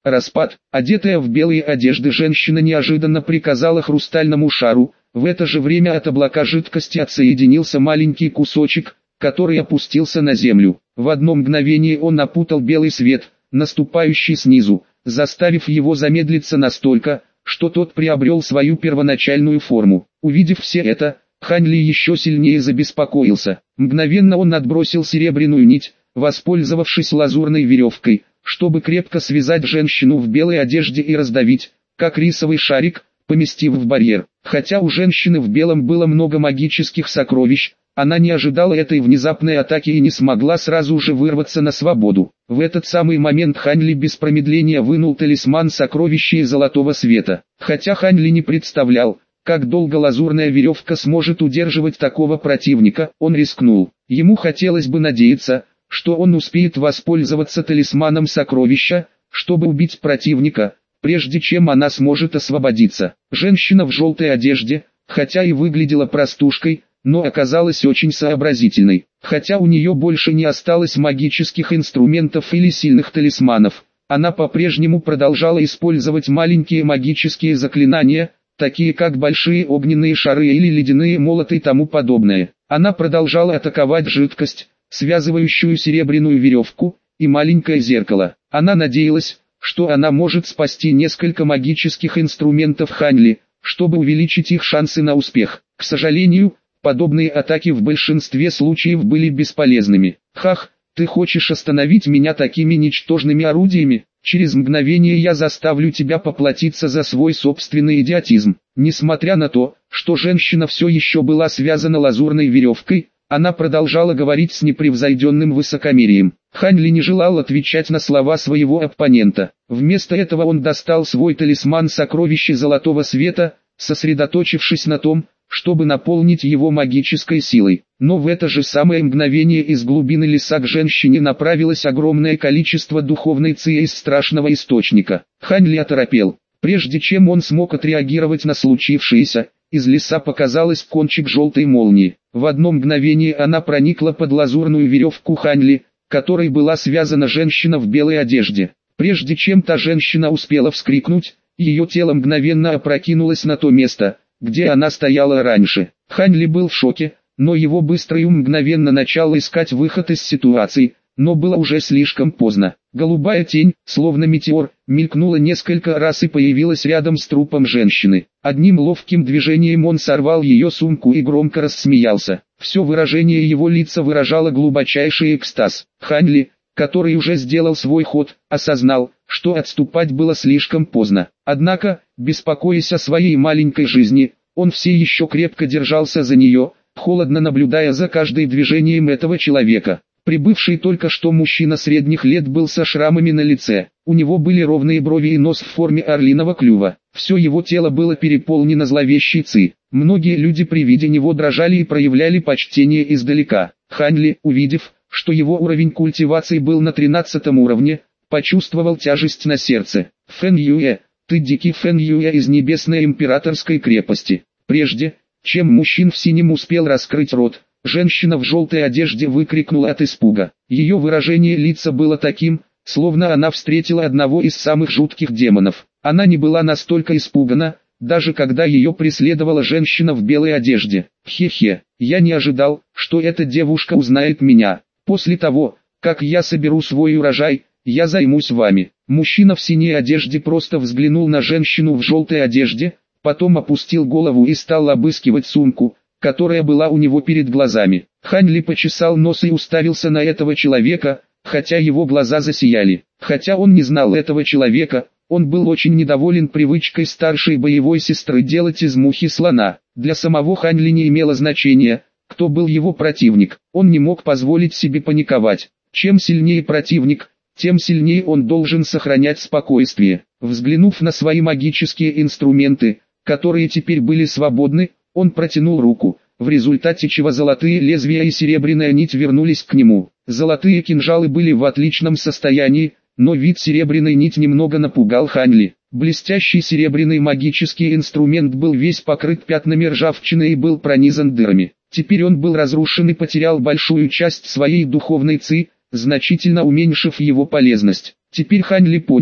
Распад. Одетая в белые одежды женщина неожиданно приказала хрустальному шару. В это же время от облака жидкости отсоединился маленький кусочек, который опустился на землю. В одно мгновение он опутал белый свет, наступающий снизу, заставив его замедлиться настолько, что тот приобрел свою первоначальную форму. Увидев все это, Хань Ли еще сильнее забеспокоился. Мгновенно он отбросил серебряную нить, воспользовавшись лазурной веревкой, чтобы крепко связать женщину в белой одежде и раздавить, как рисовый шарик, поместив в барьер. Хотя у женщины в белом было много магических сокровищ, она не ожидала этой внезапной атаки и не смогла сразу же вырваться на свободу. В этот самый момент Хань Ли без промедления вынул талисман сокровища из золотого света. Хотя Хань Ли не представлял, как долго лазурная веревка сможет удерживать такого противника, он рискнул. Ему хотелось бы надеяться, что он успеет воспользоваться талисманом сокровища, чтобы убить противника, прежде чем она сможет освободиться. Женщина в желтой одежде, хотя и выглядела простушкой, но оказалась очень сообразительной. Хотя у нее больше не осталось магических инструментов или сильных талисманов, она по-прежнему продолжала использовать маленькие магические заклинания, такие как большие огненные шары или ледяные молоты и тому подобное. Она продолжала атаковать жидкость, связывающую серебряную веревку, и маленькое зеркало. Она надеялась, что она может спасти несколько магических инструментов Хань Ли, чтобы увеличить их шансы на успех. К сожалению, подобные атаки в большинстве случаев были бесполезными. «Хах, ты хочешь остановить меня такими ничтожными орудиями? Через мгновение я заставлю тебя поплатиться за свой собственный идиотизм». Несмотря на то, что женщина все еще была связана лазурной веревкой, она продолжала говорить с непревзойденным высокомерием. Хань Ли не желал отвечать на слова своего оппонента. Вместо этого он достал свой талисман сокровища золотого света, сосредоточившись на том, чтобы наполнить его магической силой. Но в это же самое мгновение из глубины леса к женщине направилось огромное количество духовной ци из страшного источника. Хань Ли оторопел. Прежде чем он смог отреагировать на случившееся, из леса показалась кончик желтой молнии. В одно мгновение она проникла под лазурную веревку Хань Ли, которой была связана женщина в белой одежде. Прежде чем та женщина успела вскрикнуть, ее тело мгновенно опрокинулось на то место, где она стояла раньше. Хань Ли был в шоке, но его быстрый ум мгновенно начал искать выход из ситуации, но было уже слишком поздно. Голубая тень, словно метеор, мелькнула несколько раз и появилась рядом с трупом женщины. Одним ловким движением он сорвал ее сумку и громко рассмеялся. Все выражение его лица выражало глубочайший экстаз. Хань Ли, который уже сделал свой ход, осознал, что отступать было слишком поздно. Однако, беспокоясь о своей маленькой жизни, он все еще крепко держался за нее, холодно наблюдая за каждым движением этого человека. Прибывший только что мужчина средних лет был со шрамами на лице. У него были ровные брови и нос в форме орлиного клюва. Все его тело было переполнено зловещей ци. Многие люди при виде него дрожали и проявляли почтение издалека. Хань Ли, увидев, что его уровень культивации был на 13 уровне, почувствовал тяжесть на сердце. «Фэн Юэ, ты дикий Фэн Юэ из Небесной Императорской крепости». Прежде, чем мужчина в синем успел раскрыть рот, женщина в желтой одежде выкрикнула от испуга. Ее выражение лица было таким, словно она встретила одного из самых жутких демонов. Она не была настолько испугана, даже когда ее преследовала женщина в белой одежде. «Хе-хе, я не ожидал, что эта девушка узнает меня. После того, как я соберу свой урожай, я займусь вами». Мужчина в синей одежде просто взглянул на женщину в желтой одежде, потом опустил голову и стал обыскивать сумку, которая была у него перед глазами. Хань Ли почесал нос и уставился на этого человека, хотя его глаза засияли. Хотя он не знал этого человека, он был очень недоволен привычкой старшей боевой сестры делать из мухи слона. Для самого Хань Ли не имело значения, кто был его противник. Он не мог позволить себе паниковать. Чем сильнее противник, тем сильнее он должен сохранять спокойствие. Взглянув на свои магические инструменты, которые теперь были свободны, он протянул руку, в результате чего золотые лезвия и серебряная нить вернулись к нему. Золотые кинжалы были в отличном состоянии, но вид серебряной нити немного напугал Хань Ли. Блестящий серебряный магический инструмент был весь покрыт пятнами ржавчины и был пронизан дырами. Теперь он был разрушен и потерял большую часть своей духовной ци, значительно уменьшив его полезность. Теперь Хань Ли понял,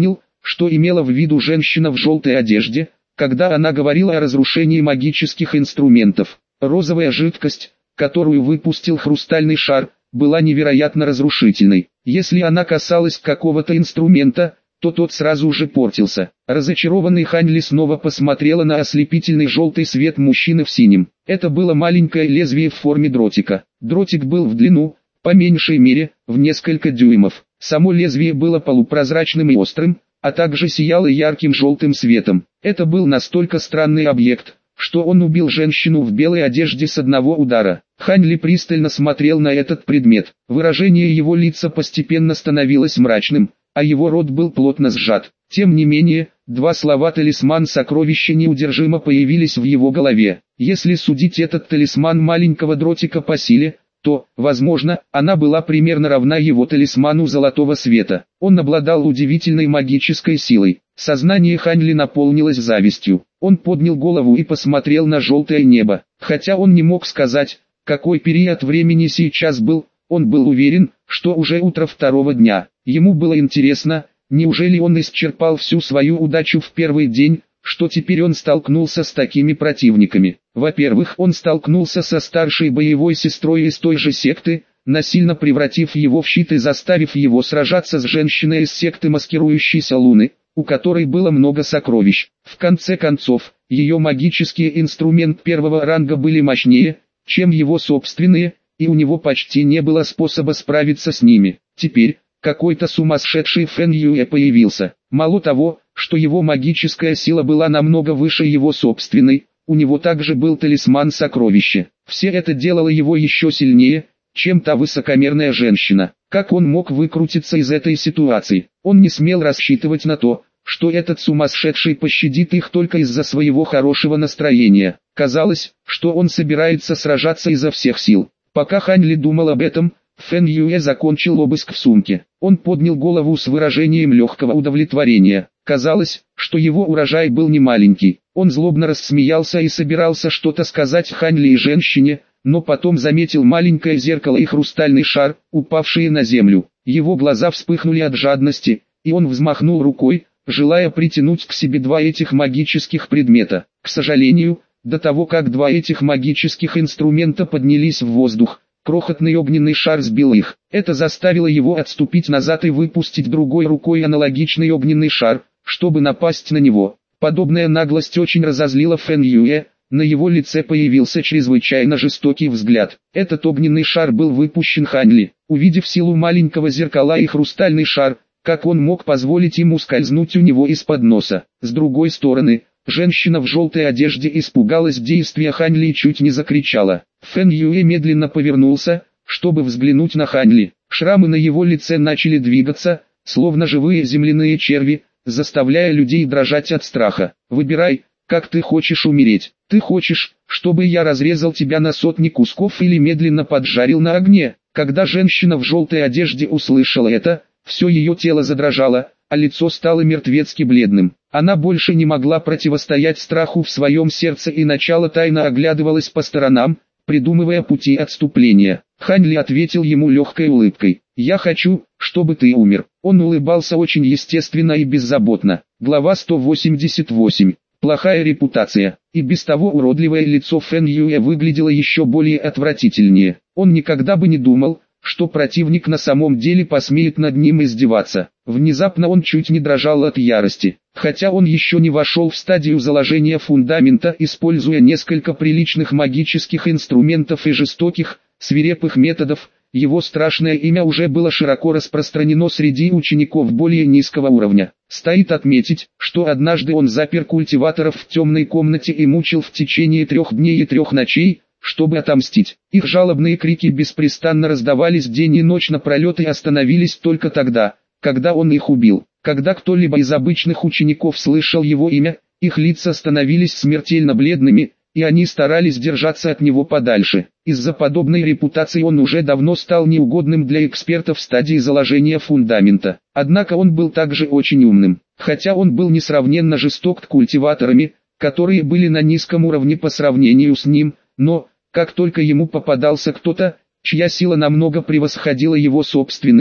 что имела в виду женщина в желтой одежде, когда она говорила о разрушении магических инструментов. Розовая жидкость, которую выпустил хрустальный шар, была невероятно разрушительной. Если она касалась какого-то инструмента, то тот сразу же портился. Разочарованный Хань Ли снова посмотрела на ослепительный желтый свет мужчины в синем. Это было маленькое лезвие в форме дротика. Дротик был в длину, по меньшей мере, в несколько дюймов. Само лезвие было полупрозрачным и острым, а также сияло ярким желтым светом. Это был настолько странный объект, что он убил женщину в белой одежде с одного удара. Хань Ли пристально смотрел на этот предмет. Выражение его лица постепенно становилось мрачным, а его рот был плотно сжат. Тем не менее, два слова «талисман сокровища» неудержимо появились в его голове. Если судить этот талисман маленького дротика по силе, то, возможно, она была примерно равна его талисману золотого света. Он обладал удивительной магической силой. Сознание Хань Ли наполнилось завистью. Он поднял голову и посмотрел на желтое небо. Хотя он не мог сказать, какой период времени сейчас был, он был уверен, что уже утро второго дня. Ему было интересно, неужели он исчерпал всю свою удачу в первый день, что теперь он столкнулся с такими противниками. Во-первых, он столкнулся со старшей боевой сестрой из той же секты, насильно превратив его в щит и заставив его сражаться с женщиной из секты маскирующейся Луны, у которой было много сокровищ. В конце концов, ее магические инструменты первого ранга были мощнее, чем его собственные, и у него почти не было способа справиться с ними. Теперь, какой-то сумасшедший Фэн Юэ появился. Мало того, что его магическая сила была намного выше его собственной, у него также был талисман сокровища. Все это делало его еще сильнее, чем та высокомерная женщина. Как он мог выкрутиться из этой ситуации? Он не смел рассчитывать на то, что этот сумасшедший пощадит их только из-за своего хорошего настроения. Казалось, что он собирается сражаться изо всех сил. Пока Хань Ли думал об этом, Фэн Юэ закончил обыск в сумке. Он поднял голову с выражением легкого удовлетворения. Казалось, что его урожай был немаленький. Он злобно рассмеялся и собирался что-то сказать Хань Ли и женщине, но потом заметил маленькое зеркало и хрустальный шар, упавшие на землю. Его глаза вспыхнули от жадности, и он взмахнул рукой, желая притянуть к себе два этих магических предмета. К сожалению, до того как два этих магических инструмента поднялись в воздух, крохотный огненный шар сбил их. Это заставило его отступить назад и выпустить другой рукой аналогичный огненный шар, чтобы напасть на него. Подобная наглость очень разозлила Фэн Юэ, на его лице появился чрезвычайно жестокий взгляд. Этот огненный шар был выпущен Хань Ли. Увидев силу маленького зеркала и хрустальный шар, как он мог позволить ему скользнуть у него из-под носа? С другой стороны, женщина в желтой одежде испугалась действия Хань Ли и чуть не закричала. Фэн Юэ медленно повернулся, чтобы взглянуть на Хань Ли. Шрамы на его лице начали двигаться, словно живые земляные черви, заставляя людей дрожать от страха. «Выбирай, как ты хочешь умереть. Ты хочешь, чтобы я разрезал тебя на сотни кусков или медленно поджарил на огне?» Когда женщина в желтой одежде услышала это, все ее тело задрожало, а лицо стало мертвецки бледным. Она больше не могла противостоять страху в своем сердце и начало тайно оглядывалась по сторонам, придумывая пути отступления. Хань Ли ответил ему легкой улыбкой. «Я хочу, чтобы ты умер». Он улыбался очень естественно и беззаботно. Глава 188. Плохая репутация. И без того уродливое лицо Фэн Юэ выглядело еще более отвратительнее. Он никогда бы не думал, что противник на самом деле посмеет над ним издеваться. Внезапно он чуть не дрожал от ярости. Хотя он еще не вошел в стадию заложения фундамента, используя несколько приличных магических инструментов и жестоких, свирепых методов, его страшное имя уже было широко распространено среди учеников более низкого уровня. Стоит отметить, что однажды он запер культиваторов в темной комнате и мучил в течение 3 дней и 3 ночей, чтобы отомстить. Их жалобные крики беспрестанно раздавались день и ночь напролет и остановились только тогда, когда он их убил. Когда кто-либо из обычных учеников слышал его имя, их лица становились смертельно бледными, и они старались держаться от него подальше. Из-за подобной репутации он уже давно стал неугодным для экспертов в стадии заложения фундамента. Однако он был также очень умным. Хотя он был несравненно жесток с культиваторами, которые были на низком уровне по сравнению с ним, но, как только ему попадался кто-то, чья сила намного превосходила его собственные,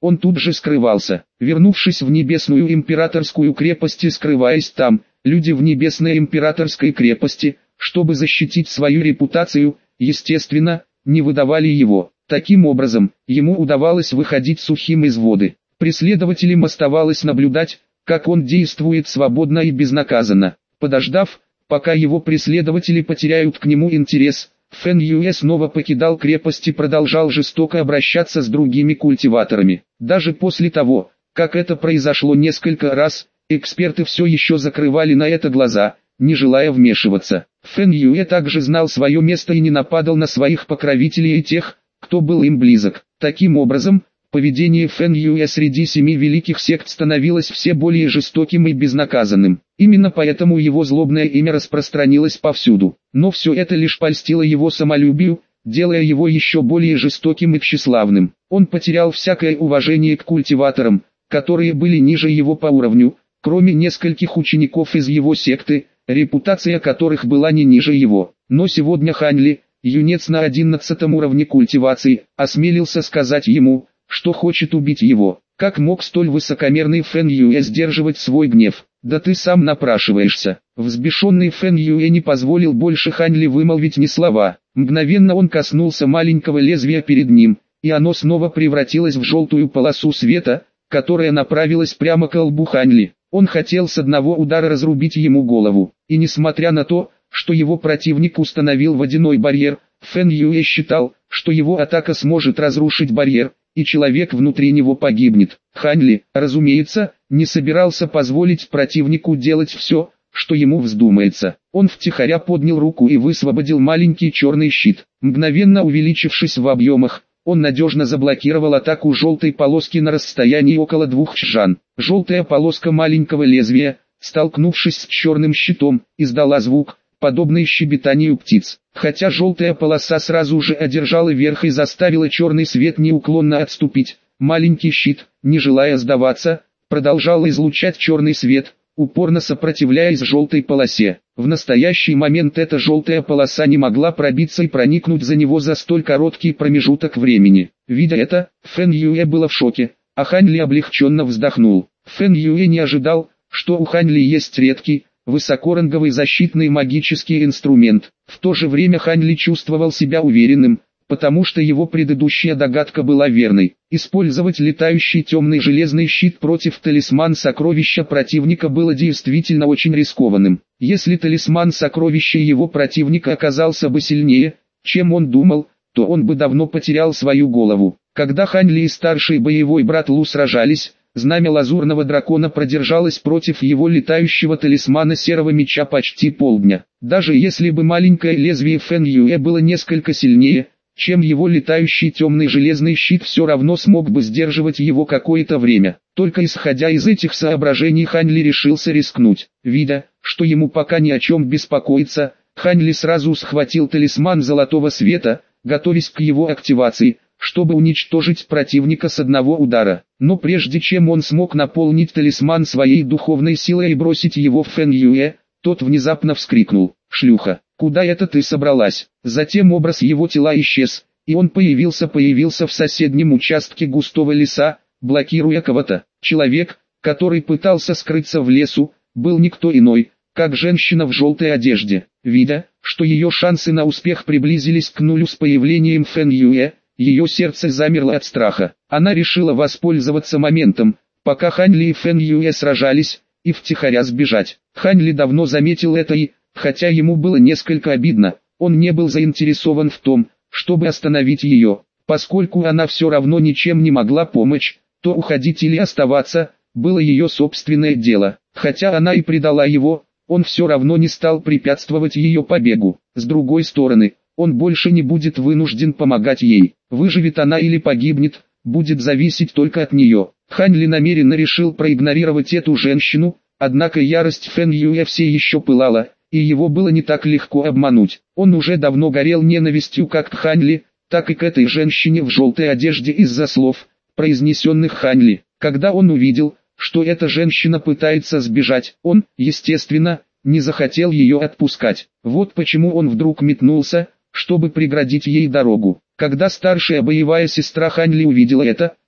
он тут же скрывался. Вернувшись в Небесную Императорскую крепость и скрываясь там, люди в Небесной Императорской крепости, чтобы защитить свою репутацию, естественно, не выдавали его. Таким образом, ему удавалось выходить сухим из воды. Преследователям оставалось наблюдать, как он действует свободно и безнаказанно. Подождав, пока его преследователи потеряют к нему интерес, Фэн Юэ снова покидал крепость и продолжал жестоко обращаться с другими культиваторами. Даже после того, как это произошло несколько раз, эксперты все еще закрывали на это глаза, не желая вмешиваться. Фэн Юэ также знал свое место и не нападал на своих покровителей и тех, кто был им близок. Таким образом, поведение Фэн Юэ среди 7 великих сект становилось все более жестоким и безнаказанным. Именно поэтому его злобное имя распространилось повсюду. Но все это лишь польстило его самолюбию, делая его еще более жестоким и тщеславным. Он потерял всякое уважение к культиваторам, которые были ниже его по уровню, кроме нескольких учеников из его секты, репутация которых была не ниже его. Но сегодня Хань Ли, юнец на 11 уровне культивации, осмелился сказать ему, что хочет убить его. Как мог столь высокомерный Фэн Юэ сдерживать свой гнев? Да ты сам напрашиваешься. Взбешенный Фэн Юэ не позволил больше Хань Ли вымолвить ни слова. Мгновенно он коснулся маленького лезвия перед ним, и оно снова превратилось в желтую полосу света, которая направилась прямо к лбу Хань Ли. Он хотел с одного удара разрубить ему голову. И несмотря на то, что его противник установил водяной барьер, Фэн Юэ считал, что его атака сможет разрушить барьер, и человек внутри него погибнет. Хань Ли, разумеется, не собирался позволить противнику делать все, что ему вздумается. Он втихаря поднял руку и высвободил маленький черный щит. Мгновенно увеличившись в объемах, он надежно заблокировал атаку желтой полоски на расстоянии около 2 чжан. Желтая полоска маленького лезвия, столкнувшись с черным щитом, издала звук, подобный щебетанию птиц. Хотя желтая полоса сразу же одержала верх и заставила черный свет неуклонно отступить, маленький щит, не желая сдаваться, продолжал излучать черный свет, упорно сопротивляясь желтой полосе. В настоящий момент эта желтая полоса не могла пробиться и проникнуть за него за столь короткий промежуток времени. Видя это, Фэн Юэ было в шоке, а Хань Ли облегченно вздохнул. Фэн Юэ не ожидал, что у Хань Ли есть редкий, высокоранговый защитный магический инструмент. В то же время Хань Ли чувствовал себя уверенным, потому что его предыдущая догадка была верной. Использовать летающий темный железный щит против талисман сокровища противника было действительно очень рискованным. Если талисман сокровища его противника оказался бы сильнее, чем он думал, то он бы давно потерял свою голову. Когда Хань Ли и старший боевой брат Лу сражались, знамя лазурного дракона продержалось против его летающего талисмана серого меча почти полдня. Даже если бы маленькое лезвие Фэн Юэ было несколько сильнее, чем его летающий темный железный щит, все равно смог бы сдерживать его какое-то время. Только исходя из этих соображений Хань Ли решился рискнуть. Видя, что ему пока ни о чем беспокоиться, Хань Ли сразу схватил талисман золотого света, готовясь к его активации, чтобы уничтожить противника с одного удара. Но прежде чем он смог наполнить талисман своей духовной силой и бросить его в Фэн Юэ, тот внезапно вскрикнул: «Шлюха, куда это ты собралась?» Затем образ его тела исчез, и он появился в соседнем участке густого леса, блокируя кого-то. Человек, который пытался скрыться в лесу, был никто иной, как женщина в желтой одежде. Видя, что ее шансы на успех приблизились к нулю с появлением Фэн Юэ, ее сердце замерло от страха. Она решила воспользоваться моментом, пока Хань Ли и Фэн Юэ сражались, и втихаря сбежать. Хань Ли давно заметил это и, хотя ему было несколько обидно, он не был заинтересован в том, чтобы остановить ее. Поскольку она все равно ничем не могла помочь, то уходить или оставаться, было ее собственное дело. Хотя она и предала его, он все равно не стал препятствовать ее побегу. С другой стороны, он больше не будет вынужден помогать ей. Выживет она или погибнет, будет зависеть только от нее. Хань Ли намеренно решил проигнорировать эту женщину, однако ярость Фэн Юэ все еще пылала, и его было не так легко обмануть. Он уже давно горел ненавистью как к Хань Ли, так и к этой женщине в желтой одежде из-за слов, произнесенных Хань Ли. Когда он увидел, что эта женщина пытается сбежать, он, естественно, не захотел ее отпускать. Вот почему он вдруг метнулся, чтобы преградить ей дорогу. Когда старшая боевая сестра Хань Ли увидела это,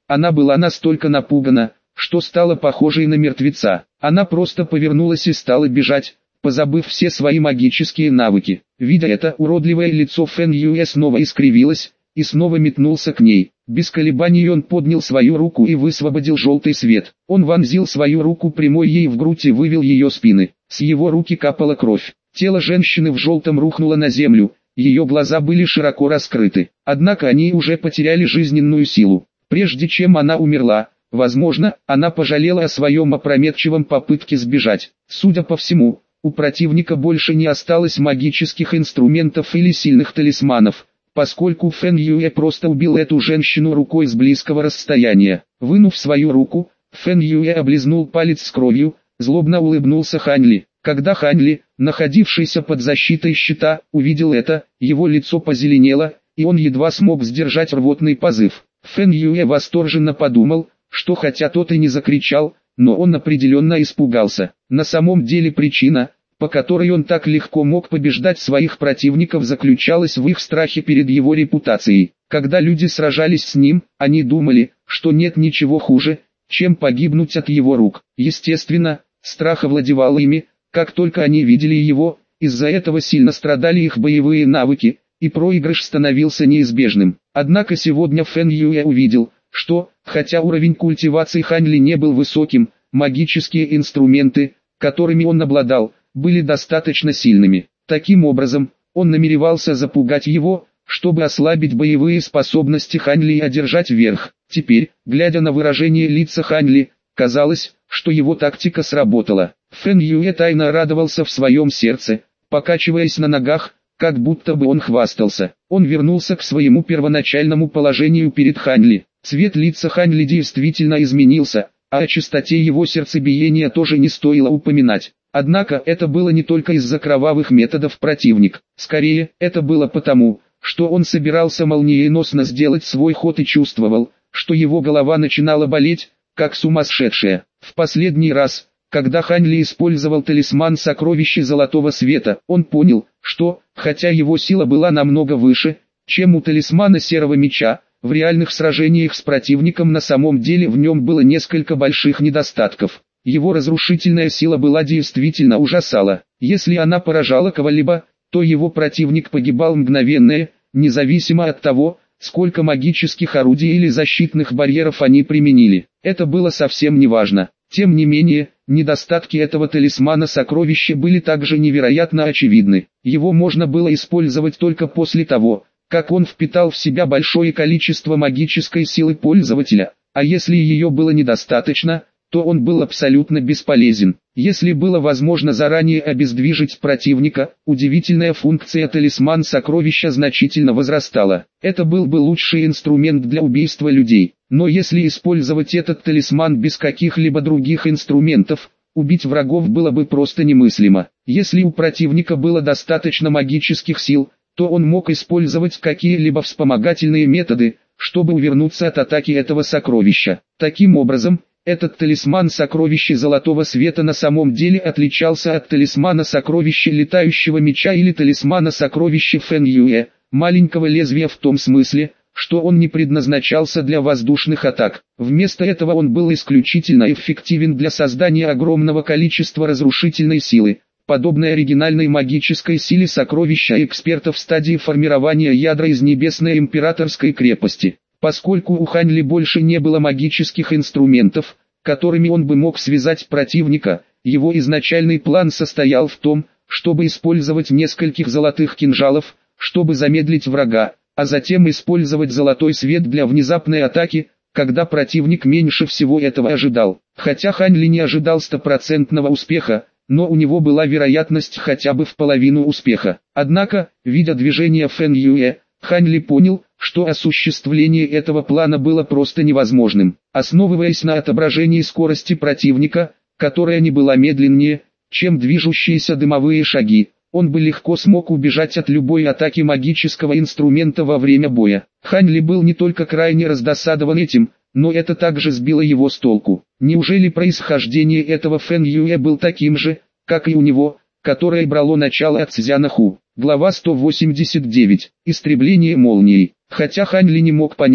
Она была настолько напугана, что стала похожей на мертвеца. Она просто повернулась и стала бежать, позабыв все свои магические навыки. Видя это, уродливое лицо Фэн Юэ снова искривилось, и снова метнулся к ней. Без колебаний он поднял свою руку и высвободил желтый свет. Он вонзил свою руку прямой ей в грудь и вывел ее спины. С его руки капала кровь. Тело женщины в желтом рухнуло на землю, ее глаза были широко раскрыты. Однако они уже потеряли жизненную силу. Прежде чем она умерла, возможно, она пожалела о своем опрометчивом попытке сбежать. Судя по всему, у противника больше не осталось магических инструментов или сильных талисманов, поскольку Фэн Юэ просто убил эту женщину рукой с близкого расстояния. Вынув свою руку, Фэн Юэ облизнул палец с кровью, злобно улыбнулся Хань Ли. Когда Хань Ли, находившийся под защитой щита, увидел это, его лицо позеленело, и он едва смог сдержать рвотный позыв. Фэн Юэ восторженно подумал, что хотя тот и не закричал, но он определенно испугался. На самом деле причина, по которой он так легко мог побеждать своих противников, заключалась в их страхе перед его репутацией. Когда люди сражались с ним, они думали, что нет ничего хуже, чем погибнуть от его рук. Естественно, страх овладевал ими, как только они видели его, из-за этого сильно страдали их боевые навыки, и проигрыш становился неизбежным. Однако сегодня Фэн Юэ увидел, что, хотя уровень культивации Хань Ли не был высоким, магические инструменты, которыми он обладал, были достаточно сильными. Таким образом, он намеревался запугать его, чтобы ослабить боевые способности Хань Ли и одержать верх. Теперь, глядя на выражение лица Хань Ли, казалось, что его тактика сработала. Фэн Юэ тайно радовался в своем сердце, покачиваясь на ногах, как будто бы он хвастался. Он вернулся к своему первоначальному положению перед Хань Ли. Цвет лица Хань Ли действительно изменился, а о чистоте его сердцебиения тоже не стоило упоминать. Однако это было не только из-за кровавых методов противник. Скорее, это было потому, что он собирался молниеносно сделать свой ход и чувствовал, что его голова начинала болеть, как сумасшедшая. В последний раз, когда Хань Ли использовал талисман сокровища Золотого Света, он понял, что, хотя его сила была намного выше, чем у талисмана Серого Меча, в реальных сражениях с противником на самом деле в нем было несколько больших недостатков. Его разрушительная сила была действительно ужасала. Если она поражала кого-либо, то его противник погибал мгновенно, независимо от того, сколько магических орудий или защитных барьеров они применили. Это было совсем не важно. Тем не менее, недостатки этого талисмана сокровища были также невероятно очевидны. Его можно было использовать только после того, как он впитал в себя большое количество магической силы пользователя, а если ее было недостаточно, то он был абсолютно бесполезен. Если было возможно заранее обездвижить противника, удивительная функция талисман сокровища значительно возрастала. Это был бы лучший инструмент для убийства людей. Но если использовать этот талисман без каких-либо других инструментов, убить врагов было бы просто немыслимо. Если у противника было достаточно магических сил, то он мог использовать какие-либо вспомогательные методы, чтобы увернуться от атаки этого сокровища. Таким образом, этот талисман сокровища Золотого Света на самом деле отличался от талисмана сокровища Летающего Меча или талисмана сокровища Фэн Юэ, маленького лезвия в том смысле, что он не предназначался для воздушных атак. Вместо этого он был исключительно эффективен для создания огромного количества разрушительной силы, подобной оригинальной магической силе сокровища экспертов в стадии формирования ядра из Небесной Императорской крепости. Поскольку у Хань Ли больше не было магических инструментов, которыми он бы мог связать противника, его изначальный план состоял в том, чтобы использовать нескольких золотых кинжалов, чтобы замедлить врага, а затем использовать золотой свет для внезапной атаки, когда противник меньше всего этого ожидал. Хотя Хань Ли не ожидал стопроцентного успеха, но у него была вероятность хотя бы в половину успеха. Однако, видя движение Фэн Юэ, Хань Ли понял, что осуществление этого плана было просто невозможным. Основываясь на отображении скорости противника, которая не была медленнее, чем движущиеся дымовые шаги, он бы легко смог убежать от любой атаки магического инструмента во время боя. Хань Ли был не только крайне раздосадован этим, но это также сбило его с толку. Неужели происхождение этого Фэн Юэ был таким же, как и у него, которое брало начало от Цзяна Ху? Глава 189. Истребление молнией. Хотя Хань Ли не мог понять,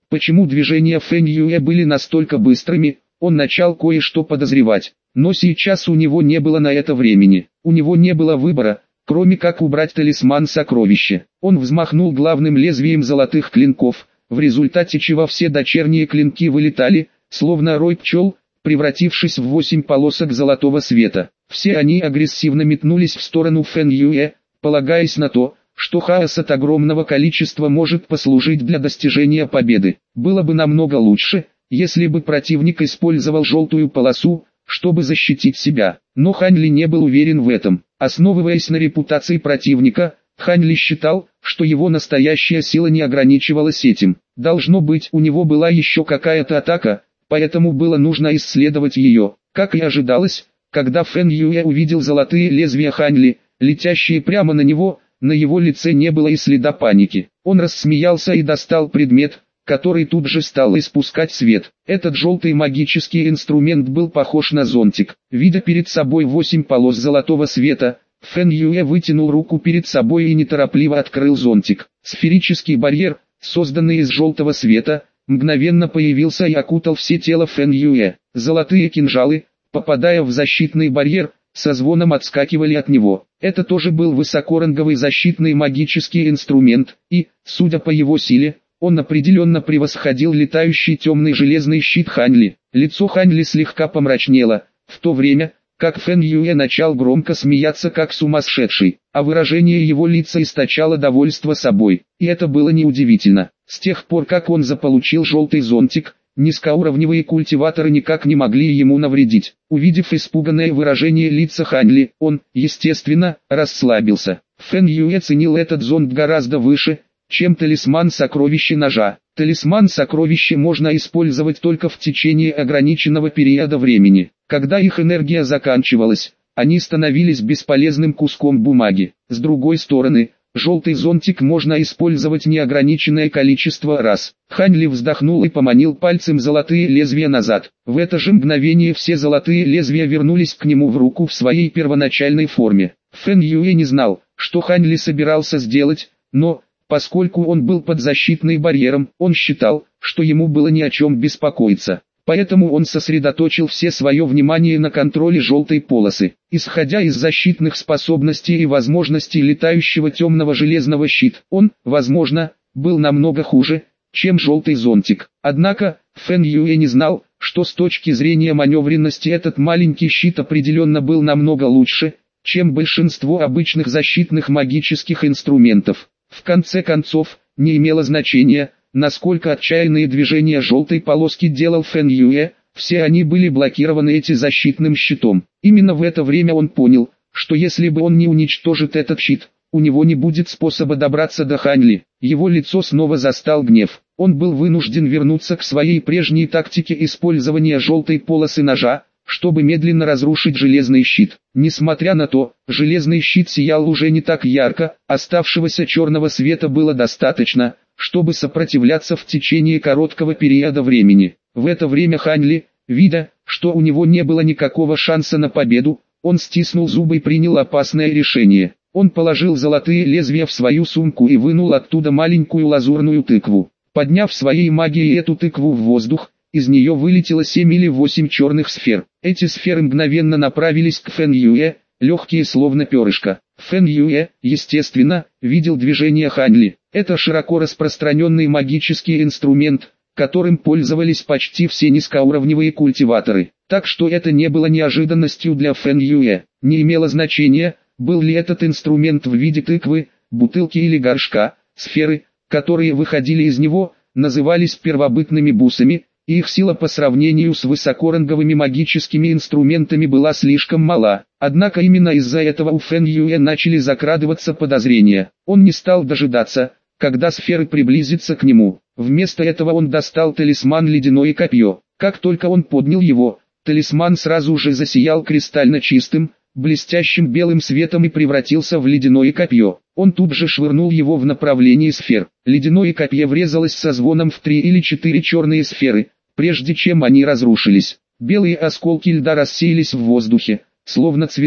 Почему движения Фэн Юэ были настолько быстрыми, он начал кое-что подозревать. Но сейчас у него не было на это времени. У него не было выбора, кроме как убрать талисман сокровища. Он взмахнул главным лезвием золотых клинков, в результате чего все дочерние клинки вылетали, словно рой пчел, превратившись в 8 полосок золотого света. Все они агрессивно метнулись в сторону Фэн Юэ, полагаясь на то, что хаос от огромного количества может послужить для достижения победы. Было бы намного лучше, если бы противник использовал желтую полосу, чтобы защитить себя. Но Хань Ли не был уверен в этом. Основываясь на репутации противника, Хань Ли считал, что его настоящая сила не ограничивалась этим. Должно быть, у него была еще какая-то атака, поэтому было нужно исследовать ее. Как и ожидалось, когда Фэн Юэ увидел золотые лезвия Хань Ли, летящие прямо на него, на его лице не было и следа паники. Он рассмеялся и достал предмет, который тут же стал испускать свет. Этот желтый магический инструмент был похож на зонтик. Видя перед собой 8 полос золотого света, Фэн Юэ вытянул руку перед собой и неторопливо открыл зонтик. Сферический барьер, созданный из желтого света, мгновенно появился и окутал все тело Фэн Юэ. Золотые кинжалы, попадая в защитный барьер, со звоном отскакивали от него. Это тоже был высокоранговый защитный магический инструмент, и, судя по его силе, он определенно превосходил летающий темный железный щит Хань Ли. Лицо Хань Ли слегка помрачнело, в то время, как Фэн Юэ начал громко смеяться как сумасшедший, а выражение его лица источало довольство собой. И это было неудивительно. С тех пор как он заполучил желтый зонтик, низкоуровневые культиваторы никак не могли ему навредить. Увидев испуганное выражение лица Хань Ли, он, естественно, расслабился. Фэн Юэ ценил этот зонт гораздо выше, чем талисман сокровища ножа. Талисман сокровища можно использовать только в течение ограниченного периода времени. Когда их энергия заканчивалась, они становились бесполезным куском бумаги. С другой стороны, желтый зонтик можно использовать неограниченное количество раз. Хань Ли вздохнул и поманил пальцем золотые лезвия назад. В это же мгновение все золотые лезвия вернулись к нему в руку в своей первоначальной форме. Фэн Юэ не знал, что Хань Ли собирался сделать, но, поскольку он был под защитным барьером, он считал, что ему было ни о чем беспокоиться. Поэтому он сосредоточил все свое внимание на контроле желтой полосы. Исходя из защитных способностей и возможностей летающего темного железного щита, он, возможно, был намного хуже, чем желтый зонтик. Однако, Фэн Юэ не знал, что с точки зрения маневренности этот маленький щит определенно был намного лучше, чем большинство обычных защитных магических инструментов. В конце концов, не имело значения, насколько отчаянные движения желтой полоски делал Фэн Юэ, все они были блокированы этим защитным щитом. Именно в это время он понял, что если бы он не уничтожит этот щит, у него не будет способа добраться до Хань Ли. Его лицо снова застал гнев. Он был вынужден вернуться к своей прежней тактике использования желтой полосы ножа, чтобы медленно разрушить железный щит. Несмотря на то, железный щит сиял уже не так ярко, оставшегося черного света было достаточно, чтобы сопротивляться в течение короткого периода времени. В это время Хань Ли, видя, что у него не было никакого шанса на победу, он стиснул зубы и принял опасное решение. Он положил золотые лезвия в свою сумку и вынул оттуда маленькую лазурную тыкву. Подняв своей магией эту тыкву в воздух, из нее вылетело 7 или 8 черных сфер. Эти сферы мгновенно направились к Фэн Юэ, легкие словно перышко. Фэн Юэ, естественно, видел движение Хань Ли. Это широко распространенный магический инструмент, которым пользовались почти все низкоуровневые культиваторы. Так что это не было неожиданностью для Фэн Юэ. Не имело значения, был ли этот инструмент в виде тыквы, бутылки или горшка. Сферы, которые выходили из него, назывались первобытными бусами, и их сила по сравнению с высокоранговыми магическими инструментами была слишком мала. Однако именно из-за этого у Фэн Юэ начали закрадываться подозрения. Он не стал дожидаться, когда сферы приблизятся к нему. Вместо этого он достал талисман «Ледяное копье». Как только он поднял его, талисман сразу же засиял кристально чистым, блестящим белым светом и превратился в ледяное копье. Он тут же швырнул его в направлении сфер. Ледяное копье врезалось со звоном в 3 или 4 черные сферы, прежде чем они разрушились. Белые осколки льда рассеялись в воздухе, словно цветы,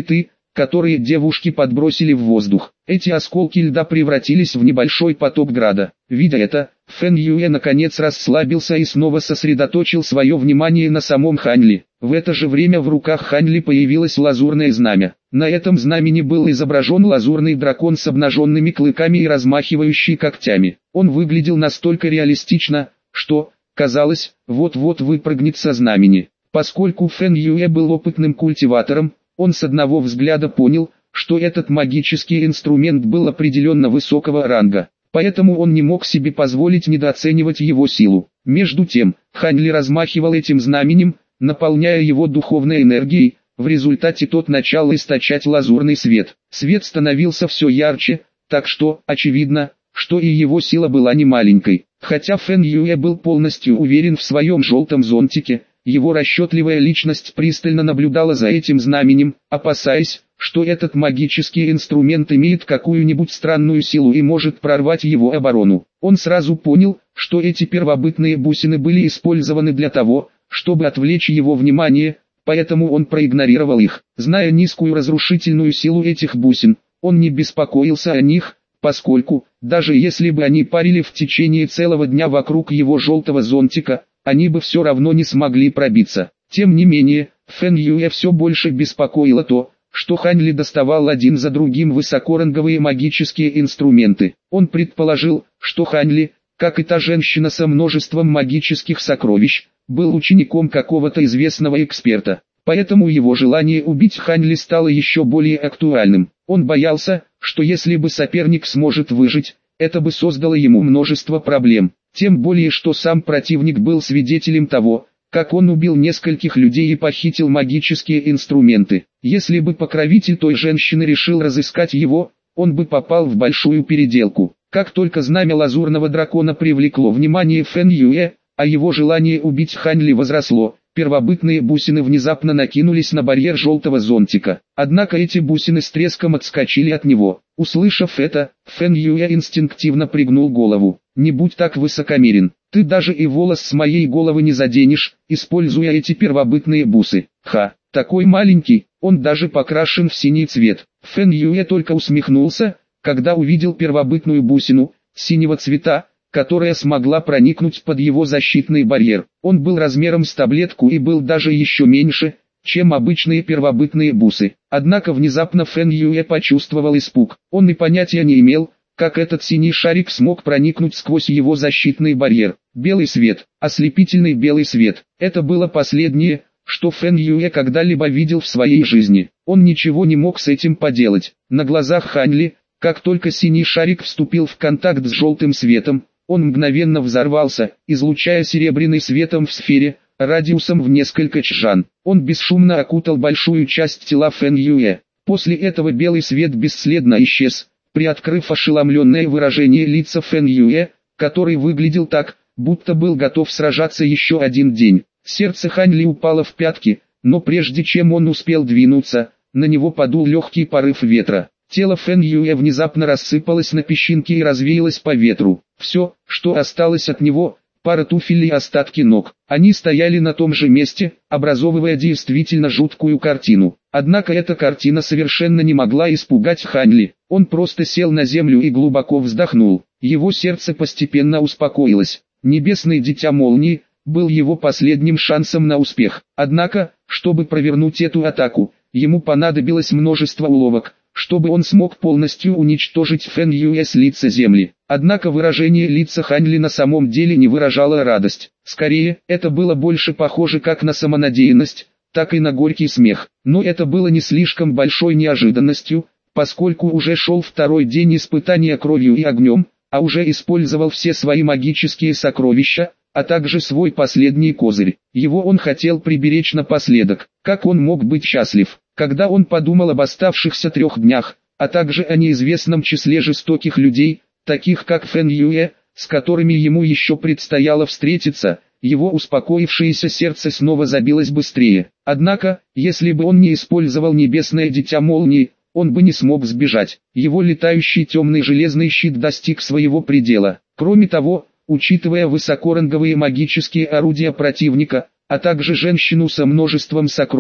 которые девушки подбросили в воздух. Эти осколки льда превратились в небольшой поток града. Видя это, Фэн Юэ наконец расслабился и снова сосредоточил свое внимание на самом Хань Ли. В это же время в руках Хань Ли появилось лазурное знамя. На этом знамени был изображен лазурный дракон с обнаженными клыками и размахивающий когтями. Он выглядел настолько реалистично, что, казалось, вот-вот выпрыгнет со знамени. Поскольку Фэн Юэ был опытным культиватором, он с одного взгляда понял, что этот магический инструмент был определенно высокого ранга. Поэтому он не мог себе позволить недооценивать его силу. Между тем, Хань Ли размахивал этим знаменем, наполняя его духовной энергией, в результате тот начал источать лазурный свет. Свет становился все ярче, так что, очевидно, что и его сила была не маленькой. Хотя Фэн Юэ был полностью уверен в своем желтом зонтике, его расчетливая личность пристально наблюдала за этим знаменем, опасаясь, что этот магический инструмент имеет какую-нибудь странную силу и может прорвать его оборону. Он сразу понял, что эти первобытные бусины были использованы для того, чтобы отвлечь его внимание, поэтому он проигнорировал их. Зная низкую разрушительную силу этих бусин, он не беспокоился о них, поскольку, даже если бы они парили в течение целого дня вокруг его желтого зонтика, они бы все равно не смогли пробиться. Тем не менее, Фэн Юэ все больше беспокоило то, что Хань Ли доставал один за другим высокоранговые магические инструменты. Он предположил, что Хань Ли, как и та женщина со множеством магических сокровищ, был учеником какого-то известного эксперта. Поэтому его желание убить Хань Ли стало еще более актуальным. Он боялся, что если бы соперник сможет выжить, это бы создало ему множество проблем. Тем более, что сам противник был свидетелем того, как он убил нескольких людей и похитил магические инструменты. Если бы покровитель той женщины решил разыскать его, он бы попал в большую переделку. Как только знамя лазурного дракона привлекло внимание Фэн Юэ, а его желание убить Хань Ли возросло, первобытные бусины внезапно накинулись на барьер желтого зонтика. Однако эти бусины с треском отскочили от него. Услышав это, Фэн Юэ инстинктивно пригнул голову. «Не будь так высокомерен, ты даже и волос с моей головы не заденешь, используя эти первобытные бусы. Ха, такой маленький, он даже покрашен в синий цвет». Фэн Юэ только усмехнулся, когда увидел первобытную бусину, синего цвета, которая смогла проникнуть под его защитный барьер. Он был размером с таблетку и был даже еще меньше, чем обычные первобытные бусы. Однако внезапно Фэн Юэ почувствовал испуг. Он и понятия не имел, как этот синий шарик смог проникнуть сквозь его защитный барьер. Белый свет, ослепительный белый свет. Это было последнее, что Фэн Юэ когда-либо видел в своей жизни. Он ничего не мог с этим поделать. На глазах Хань Ли, как только синий шарик вступил в контакт с желтым светом, он мгновенно взорвался, излучая серебряный светом в сфере, радиусом в несколько чжан. Он бесшумно окутал большую часть тела Фэн Юэ. После этого белый свет бесследно исчез, приоткрыв ошеломленное выражение лица Фэн Юэ, который выглядел так, будто был готов сражаться еще один день. Сердце Хань Ли упало в пятки, но прежде чем он успел двинуться, на него подул легкий порыв ветра. Тело Фэн Юэ внезапно рассыпалось на песчинки и развеялось по ветру. Все, что осталось от него, пара туфель и остатки ног. Они стояли на том же месте, образовывая действительно жуткую картину. Однако эта картина совершенно не могла испугать Хань Ли. Он просто сел на землю и глубоко вздохнул. Его сердце постепенно успокоилось. Небесный дитя молнии был его последним шансом на успех. Однако, чтобы провернуть эту атаку, ему понадобилось множество уловок, чтобы он смог полностью уничтожить Фэн Юэ с лица земли. Однако выражение лица Хань Ли на самом деле не выражало радость. Скорее, это было больше похоже как на самонадеянность, так и на горький смех. Но это было не слишком большой неожиданностью, поскольку уже шел второй день испытания кровью и огнем, а уже использовал все свои магические сокровища, а также свой последний козырь. Его он хотел приберечь напоследок. Как он мог быть счастлив, когда он подумал об оставшихся 3 днях, а также о неизвестном числе жестоких людей, таких как Фэн Юэ, с которыми ему еще предстояло встретиться, его успокоившееся сердце снова забилось быстрее. Однако, если бы он не использовал небесное дитя молнии, он бы не смог сбежать. Его летающий темный железный щит достиг своего предела. Кроме того, учитывая высокоранговые магические орудия противника, а также женщину со множеством сокровищ,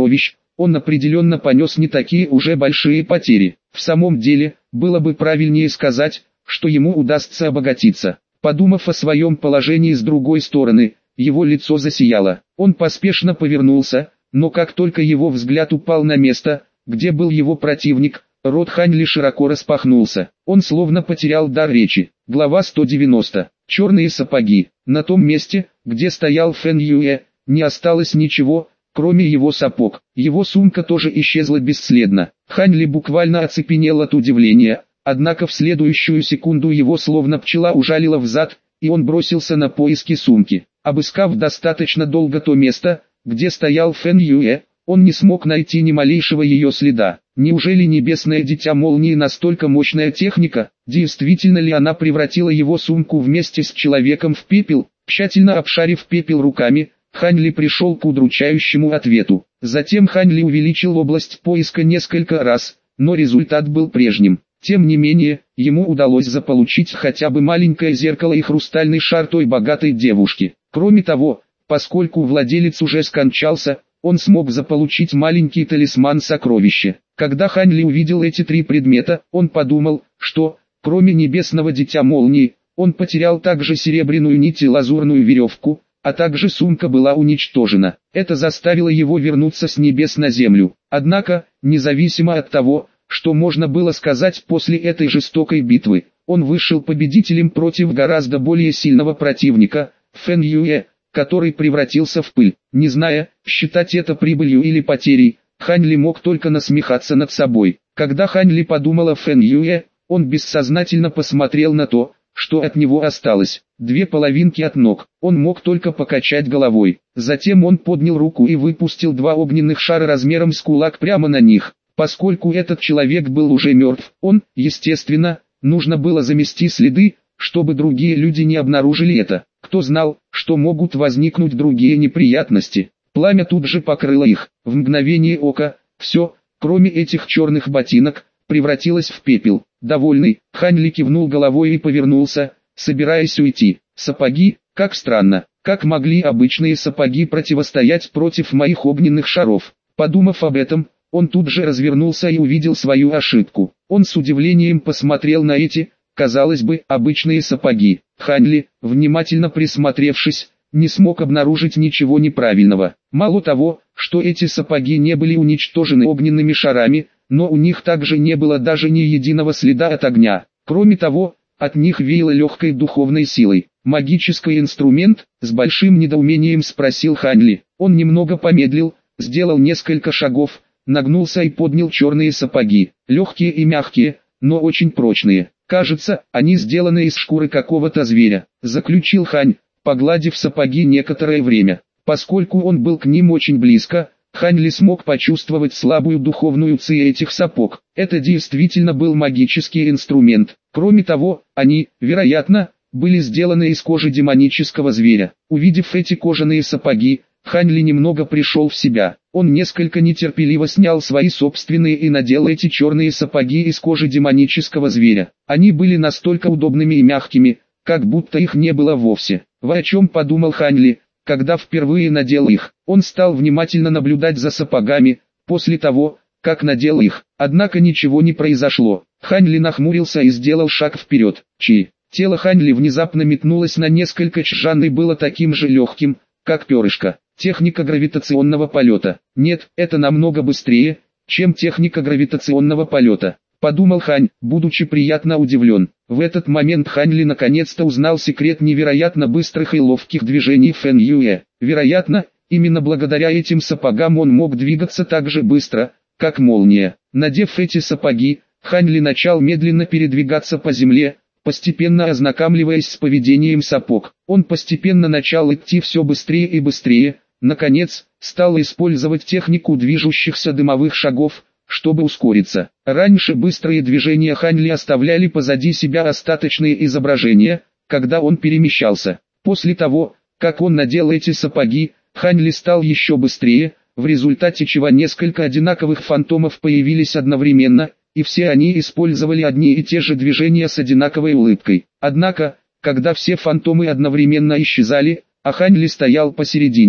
он определенно понес не такие уже большие потери. В самом деле, было бы правильнее сказать, что ему удастся обогатиться. Подумав о своем положении с другой стороны, его лицо засияло. Он поспешно повернулся, но как только его взгляд упал на место, где был его противник, рот Хань Ли широко распахнулся. Он словно потерял дар речи. Глава 190. Черные сапоги. На том месте, где стоял Фэн Юэ, не осталось ничего, кроме его сапог. Его сумка тоже исчезла бесследно. Хань Ли буквально оцепенел от удивления, однако в следующую секунду его словно пчела ужалила взад, и он бросился на поиски сумки. Обыскав достаточно долго то место, где стоял Фэн Юэ, он не смог найти ни малейшего ее следа. Неужели небесное дитя молнии настолько мощная техника? Действительно ли она превратила его сумку вместе с человеком в пепел? Тщательно обшарив пепел руками, Хань Ли пришел к удручающему ответу. Затем Хань Ли увеличил область поиска несколько раз, но результат был прежним. Тем не менее, ему удалось заполучить хотя бы маленькое зеркало и хрустальный шар той богатой девушки. Кроме того, поскольку владелец уже скончался, он смог заполучить маленький талисман-сокровище. Когда Хань Ли увидел эти три предмета, он подумал, что, кроме небесного дитя молнии, он потерял также серебряную нить и лазурную веревку, а также сумка была уничтожена. Это заставило его вернуться с небес на землю. Однако, независимо от того, что можно было сказать после этой жестокой битвы, он вышел победителем против гораздо более сильного противника, Фэн Юэ, который превратился в пыль. Не зная, считать это прибылью или потерей, Хань Ли мог только насмехаться над собой. Когда Хань Ли подумал о Фэн Юэ, он бессознательно посмотрел на то, что от него осталось. Две половинки от ног. Он мог только покачать головой. Затем он поднял руку и выпустил два огненных шара размером с кулак прямо на них. Поскольку этот человек был уже мертв, он, естественно, нужно было замести следы, чтобы другие люди не обнаружили это. Кто знал, что могут возникнуть другие неприятности. Пламя тут же покрыло их. В мгновение ока, все, кроме этих черных ботинок, превратилось в пепел. Довольный, Хань Ли кивнул головой и повернулся, собираясь уйти. Сапоги, как странно, как могли обычные сапоги противостоять против моих огненных шаров. Подумав об этом, он тут же развернулся и увидел свою ошибку. Он с удивлением посмотрел на эти, казалось бы, обычные сапоги. Хань Ли, внимательно присмотревшись, не смог обнаружить ничего неправильного. Мало того, что эти сапоги не были уничтожены огненными шарами, но у них также не было даже ни единого следа от огня. Кроме того, от них веяло легкой духовной силой. «Магический инструмент?» — с большим недоумением спросил Хань Ли. Он немного помедлил, сделал несколько шагов, нагнулся и поднял черные сапоги. Легкие и мягкие, но очень прочные. «Кажется, они сделаны из шкуры какого-то зверя», — заключил Хань, погладив сапоги некоторое время. Поскольку он был к ним очень близко, Хань Ли смог почувствовать слабую духовную ци этих сапог. Это действительно был магический инструмент. Кроме того, они, вероятно, были сделаны из кожи демонического зверя. Увидев эти кожаные сапоги, Хань Ли немного пришел в себя. Он несколько нетерпеливо снял свои собственные и надел эти черные сапоги из кожи демонического зверя. Они были настолько удобными и мягкими, как будто их не было вовсе. О чем подумал Хань Ли, когда впервые надел их? Он стал внимательно наблюдать за сапогами, после того, как надел их. Однако ничего не произошло. Хань Ли нахмурился и сделал шаг вперед. Тело Хань Ли внезапно метнулось на несколько чжан и было таким же легким, как перышко. Техника гравитационного полета. Нет, это намного быстрее, чем техника гравитационного полета, подумал Хань, будучи приятно удивлен. В этот момент Хань Ли наконец-то узнал секрет невероятно быстрых и ловких движений Фэн Юэ. Вероятно, именно благодаря этим сапогам он мог двигаться так же быстро, как молния. Надев эти сапоги, Хань Ли начал медленно передвигаться по земле, постепенно ознакомливаясь с поведением сапог. Он постепенно начал идти все быстрее и быстрее, наконец, стал использовать технику движущихся дымовых шагов, чтобы ускориться. Раньше быстрые движения Хань Ли оставляли позади себя остаточные изображения, когда он перемещался. После того, как он надел эти сапоги, Хань Ли стал еще быстрее, в результате чего несколько одинаковых фантомов появились одновременно, и все они использовали одни и те же движения с одинаковой улыбкой. Однако, когда все фантомы одновременно исчезали, а Хань Ли стоял посередине,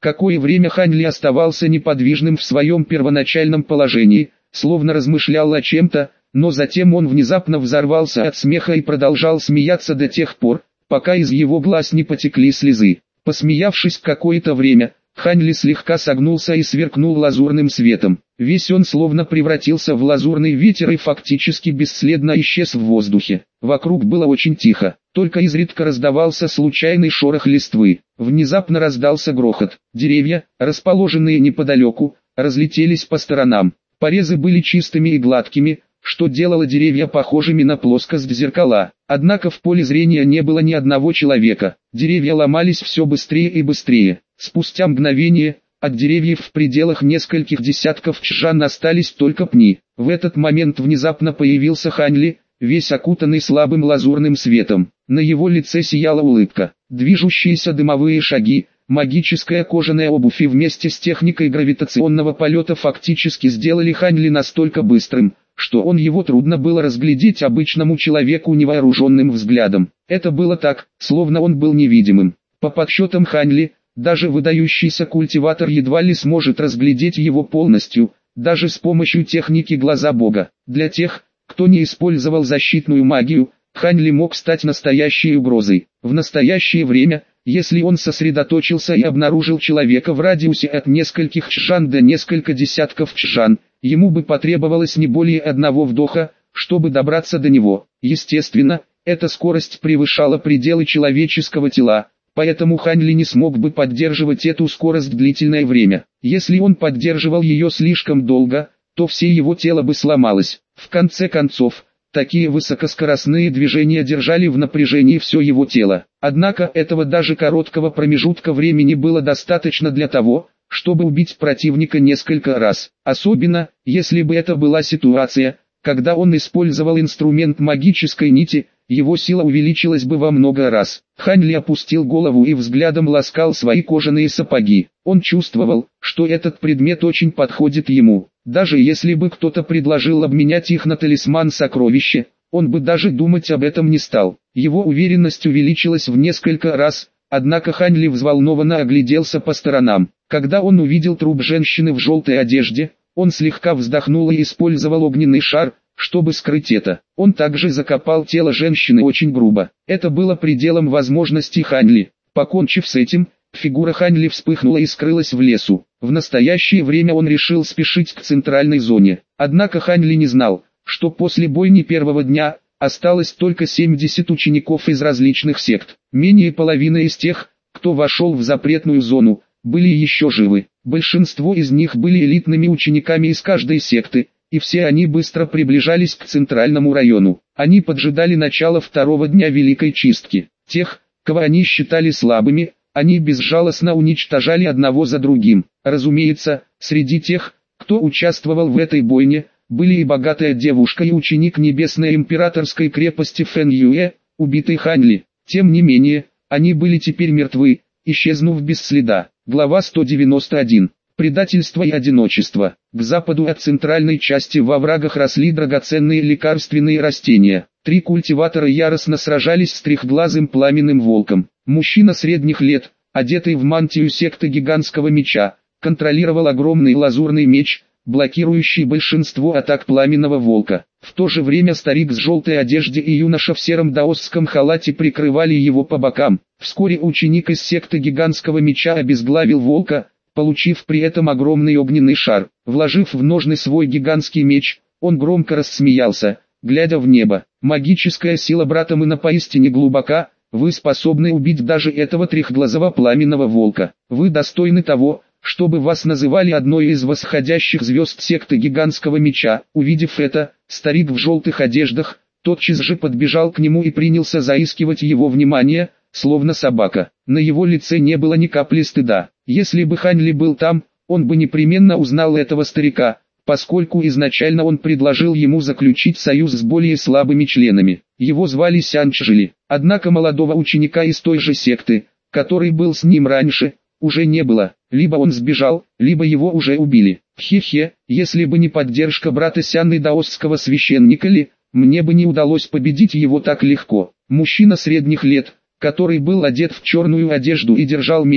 Какое время Хань Ли оставался неподвижным в своем первоначальном положении, словно размышлял о чем-то, но затем он внезапно взорвался от смеха и продолжал смеяться до тех пор, пока из его глаз не потекли слезы. Посмеявшись какое-то время, Хань Ли слегка согнулся и сверкнул лазурным светом. Весь он словно превратился в лазурный ветер и фактически бесследно исчез в воздухе. Вокруг было очень тихо, только изредка раздавался случайный шорох листвы. Внезапно раздался грохот. Деревья, расположенные неподалеку, разлетелись по сторонам. Порезы были чистыми и гладкими, что делало деревья похожими на плоскость зеркала. Однако в поле зрения не было ни одного человека. Деревья ломались все быстрее и быстрее. Спустя мгновение, от деревьев в пределах нескольких десятков чжан остались только пни. В этот момент внезапно появился Хань Ли, весь окутанный слабым лазурным светом. На его лице сияла улыбка. Движущиеся дымовые шаги, магическая кожаная обувь и вместе с техникой гравитационного полета фактически сделали Хань Ли настолько быстрым, что его трудно было разглядеть обычному человеку невооруженным взглядом. Это было так, словно он был невидимым. По подсчетам Хань Ли, даже выдающийся культиватор едва ли сможет разглядеть его полностью, даже с помощью техники глаза Бога. Для тех, кто не использовал защитную магию, Хань Ли мог стать настоящей угрозой. В настоящее время, если он сосредоточился и обнаружил человека в радиусе от нескольких чжан до нескольких десятков чжан, ему бы потребовалось не более одного вдоха, чтобы добраться до него. Естественно, эта скорость превышала пределы человеческого тела, поэтому Хань Ли не смог бы поддерживать эту скорость длительное время. Если он поддерживал ее слишком долго, то все его тело бы сломалось. В конце концов, такие высокоскоростные движения держали в напряжении все его тело. Однако этого даже короткого промежутка времени было достаточно для того, чтобы убить противника несколько раз. Особенно, если бы это была ситуация, когда он использовал инструмент магической нити, его сила увеличилась бы во много раз. Хань Ли опустил голову и взглядом ласкал свои кожаные сапоги. Он чувствовал, что этот предмет очень подходит ему. Даже если бы кто-то предложил обменять их на талисман-сокровище, он бы даже думать об этом не стал. Его уверенность увеличилась в несколько раз, однако Хань Ли взволнованно огляделся по сторонам. Когда он увидел труп женщины в желтой одежде, он слегка вздохнул и использовал огненный шар, чтобы скрыть это. Он также закопал тело женщины очень грубо. Это было пределом возможностей Хань Ли. Покончив с этим, фигура Хань Ли вспыхнула и скрылась в лесу. В настоящее время он решил спешить к центральной зоне. Однако Хань Ли не знал, что после бойни первого дня осталось только 70 учеников из различных сект. Менее половины из тех, кто вошел в запретную зону, были еще живы. Большинство из них были элитными учениками из каждой секты, и все они быстро приближались к центральному району. Они поджидали начала второго дня Великой Чистки. Тех, кого они считали слабыми, они безжалостно уничтожали одного за другим. Разумеется, среди тех, кто участвовал в этой бойне, были и богатая девушка и ученик Небесной Императорской крепости Фэн Юэ, убитый Хань Ли. Тем не менее, они были теперь мертвы, исчезнув без следа. Глава 191. Предательство и одиночество. К западу от центральной части во врагах росли драгоценные лекарственные растения. 3 культиватора яростно сражались с трехглазым пламенным волком. Мужчина средних лет, одетый в мантию секты гигантского меча, контролировал огромный лазурный меч, блокирующий большинство атак пламенного волка. В то же время старик с желтой одежде и юноша в сером даосском халате прикрывали его по бокам. Вскоре ученик из секты гигантского меча обезглавил волка, получив при этом огромный огненный шар. Вложив в ножны свой гигантский меч, он громко рассмеялся, глядя в небо. Магическая сила брата Мэна поистине глубока, вы способны убить даже этого трехглазого пламенного волка. Вы достойны того, чтобы вас называли одной из восходящих звезд секты гигантского меча. Увидев это, старик в желтых одеждах, тотчас же подбежал к нему и принялся заискивать его внимание, словно собака. На его лице не было ни капли стыда. Если бы Хань Ли был там, он бы непременно узнал этого старика, поскольку изначально он предложил ему заключить союз с более слабыми членами. Его звали Сян Чжили. Однако молодого ученика из той же секты, который был с ним раньше, уже не было. Либо он сбежал, либо его уже убили. Хе-хе, если бы не поддержка брата Сян и даосского священника Ли, мне бы не удалось победить его так легко. Мужчина средних лет, который был одет в черную одежду и держал меч,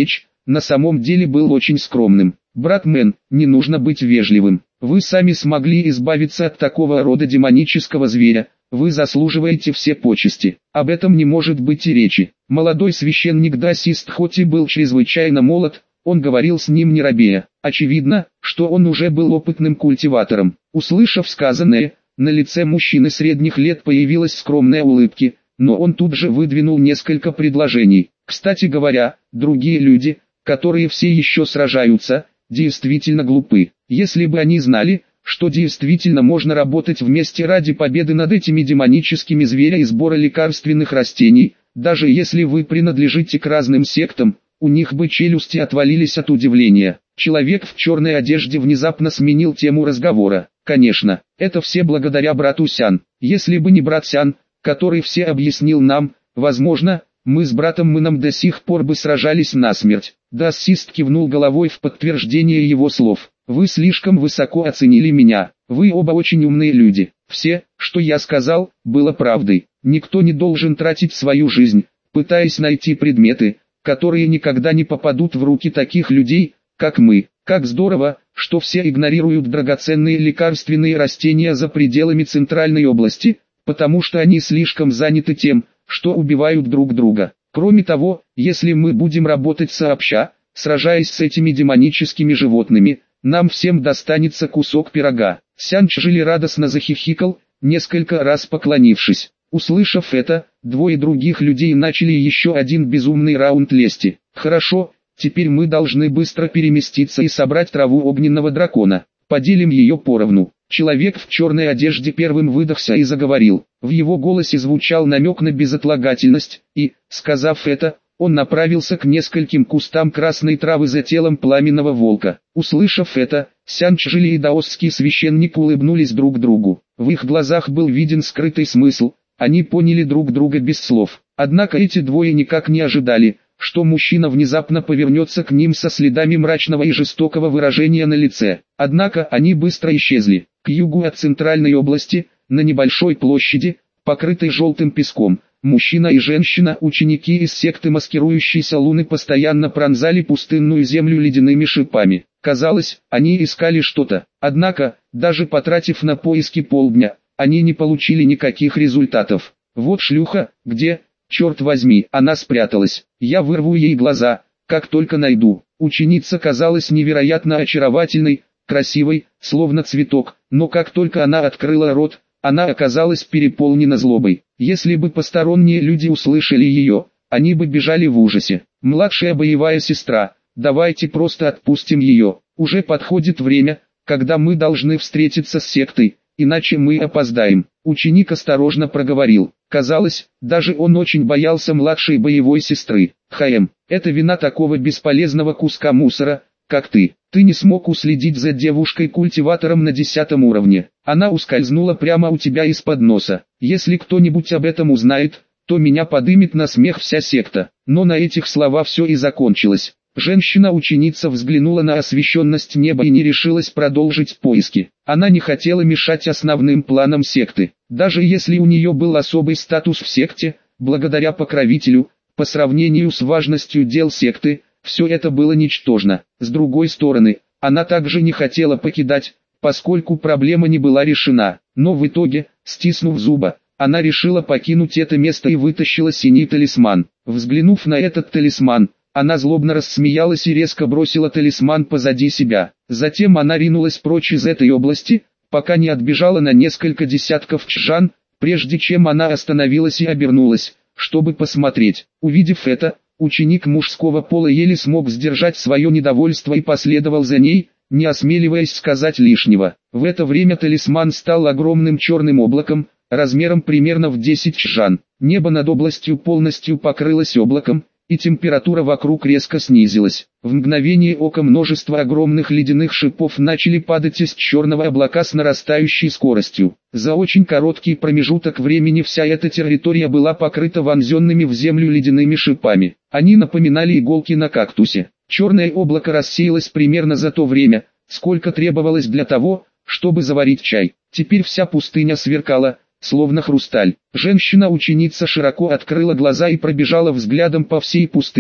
на самом деле был очень скромным. «Брат Мэн, не нужно быть вежливым. Вы сами смогли избавиться от такого рода демонического зверя, вы заслуживаете все почести. Об этом не может быть и речи». Молодой священник Дасист хоть и был чрезвычайно молод, он говорил с ним не робея. Очевидно, что он уже был опытным культиватором. Услышав сказанное, на лице мужчины средних лет появилась скромная улыбка, но он тут же выдвинул несколько предложений. Кстати говоря, другие люди, которые все еще сражаются, действительно глупы. Если бы они знали, что действительно можно работать вместе ради победы над этими демоническими зверями и сбора лекарственных растений, даже если вы принадлежите к разным сектам, у них бы челюсти отвалились от удивления. Человек в черной одежде внезапно сменил тему разговора. Конечно, это все благодаря брату Сян. Если бы не брат Сян, который все объяснил нам, возможно, мы с братом Мэном до сих пор бы сражались насмерть. Дассист кивнул головой в подтверждение его слов. Вы слишком высоко оценили меня. Вы оба очень умные люди. Все, что я сказал, было правдой. Никто не должен тратить свою жизнь, пытаясь найти предметы, которые никогда не попадут в руки таких людей, как мы. Как здорово, что все игнорируют драгоценные лекарственные растения за пределами Центральной области, потому что они слишком заняты тем, что убивают друг друга. Кроме того, если мы будем работать сообща, сражаясь с этими демоническими животными, нам всем достанется кусок пирога. Сян Чжили радостно захихикал, несколько раз поклонившись. Услышав это, двое других людей начали еще один безумный раунд лести. Хорошо, теперь мы должны быстро переместиться и собрать траву огненного дракона. Поделим ее поровну. Человек в черной одежде первым выдохся и заговорил. В его голосе звучал намек на безотлагательность, и, сказав это, он направился к нескольким кустам красной травы за телом пламенного волка. Услышав это, Сян Чжили и даосский священник улыбнулись друг другу. В их глазах был виден скрытый смысл, они поняли друг друга без слов. Однако эти двое никак не ожидали, что мужчина внезапно повернется к ним со следами мрачного и жестокого выражения на лице. Однако они быстро исчезли. К югу от центральной области, на небольшой площади, покрытой желтым песком, мужчина и женщина, ученики из секты маскирующейся луны, постоянно пронзали пустынную землю ледяными шипами. Казалось, они искали что-то. Однако, даже потратив на поиски полдня, они не получили никаких результатов. Вот шлюха, где, черт возьми, она спряталась. Я вырву ей глаза, как только найду. Ученица казалась невероятно очаровательной, красивой, словно цветок, но как только она открыла рот, она оказалась переполнена злобой. Если бы посторонние люди услышали ее, они бы бежали в ужасе. Младшая боевая сестра, давайте просто отпустим ее. Уже подходит время, когда мы должны встретиться с сектой, иначе мы опоздаем. Ученик осторожно проговорил. Казалось, даже он очень боялся младшей боевой сестры. Это вина такого бесполезного куска мусора, как ты. Ты не смог уследить за девушкой-культиватором на 10 уровне. Она ускользнула прямо у тебя из-под носа. Если кто-нибудь об этом узнает, то меня подымет на смех вся секта. Но на этих словах все и закончилось. Женщина-ученица взглянула на освещенность неба и не решилась продолжить поиски. Она не хотела мешать основным планам секты. Даже если у нее был особый статус в секте, благодаря покровителю, по сравнению с важностью дел секты, все это было ничтожно. С другой стороны, она также не хотела покидать, поскольку проблема не была решена. Но в итоге, стиснув зубы, она решила покинуть это место и вытащила синий талисман. Взглянув на этот талисман, она злобно рассмеялась и резко бросила талисман позади себя. Затем она ринулась прочь из этой области, пока не отбежала на несколько десятков чжан, прежде чем она остановилась и обернулась, чтобы посмотреть. Увидев это, ученик мужского пола еле смог сдержать свое недовольство и последовал за ней, не осмеливаясь сказать лишнего. В это время талисман стал огромным черным облаком, размером примерно в 10 чжан. Небо над областью полностью покрылось облаком, и температура вокруг резко снизилась. В мгновение ока множество огромных ледяных шипов начали падать из черного облака с нарастающей скоростью. За очень короткий промежуток времени вся эта территория была покрыта вонзенными в землю ледяными шипами. Они напоминали иголки на кактусе. Черное облако рассеялось примерно за то время, сколько требовалось для того, чтобы заварить чай. Теперь вся пустыня сверкала, словно хрусталь. Женщина-ученица широко открыла глаза и пробежала взглядом по всей пустыне,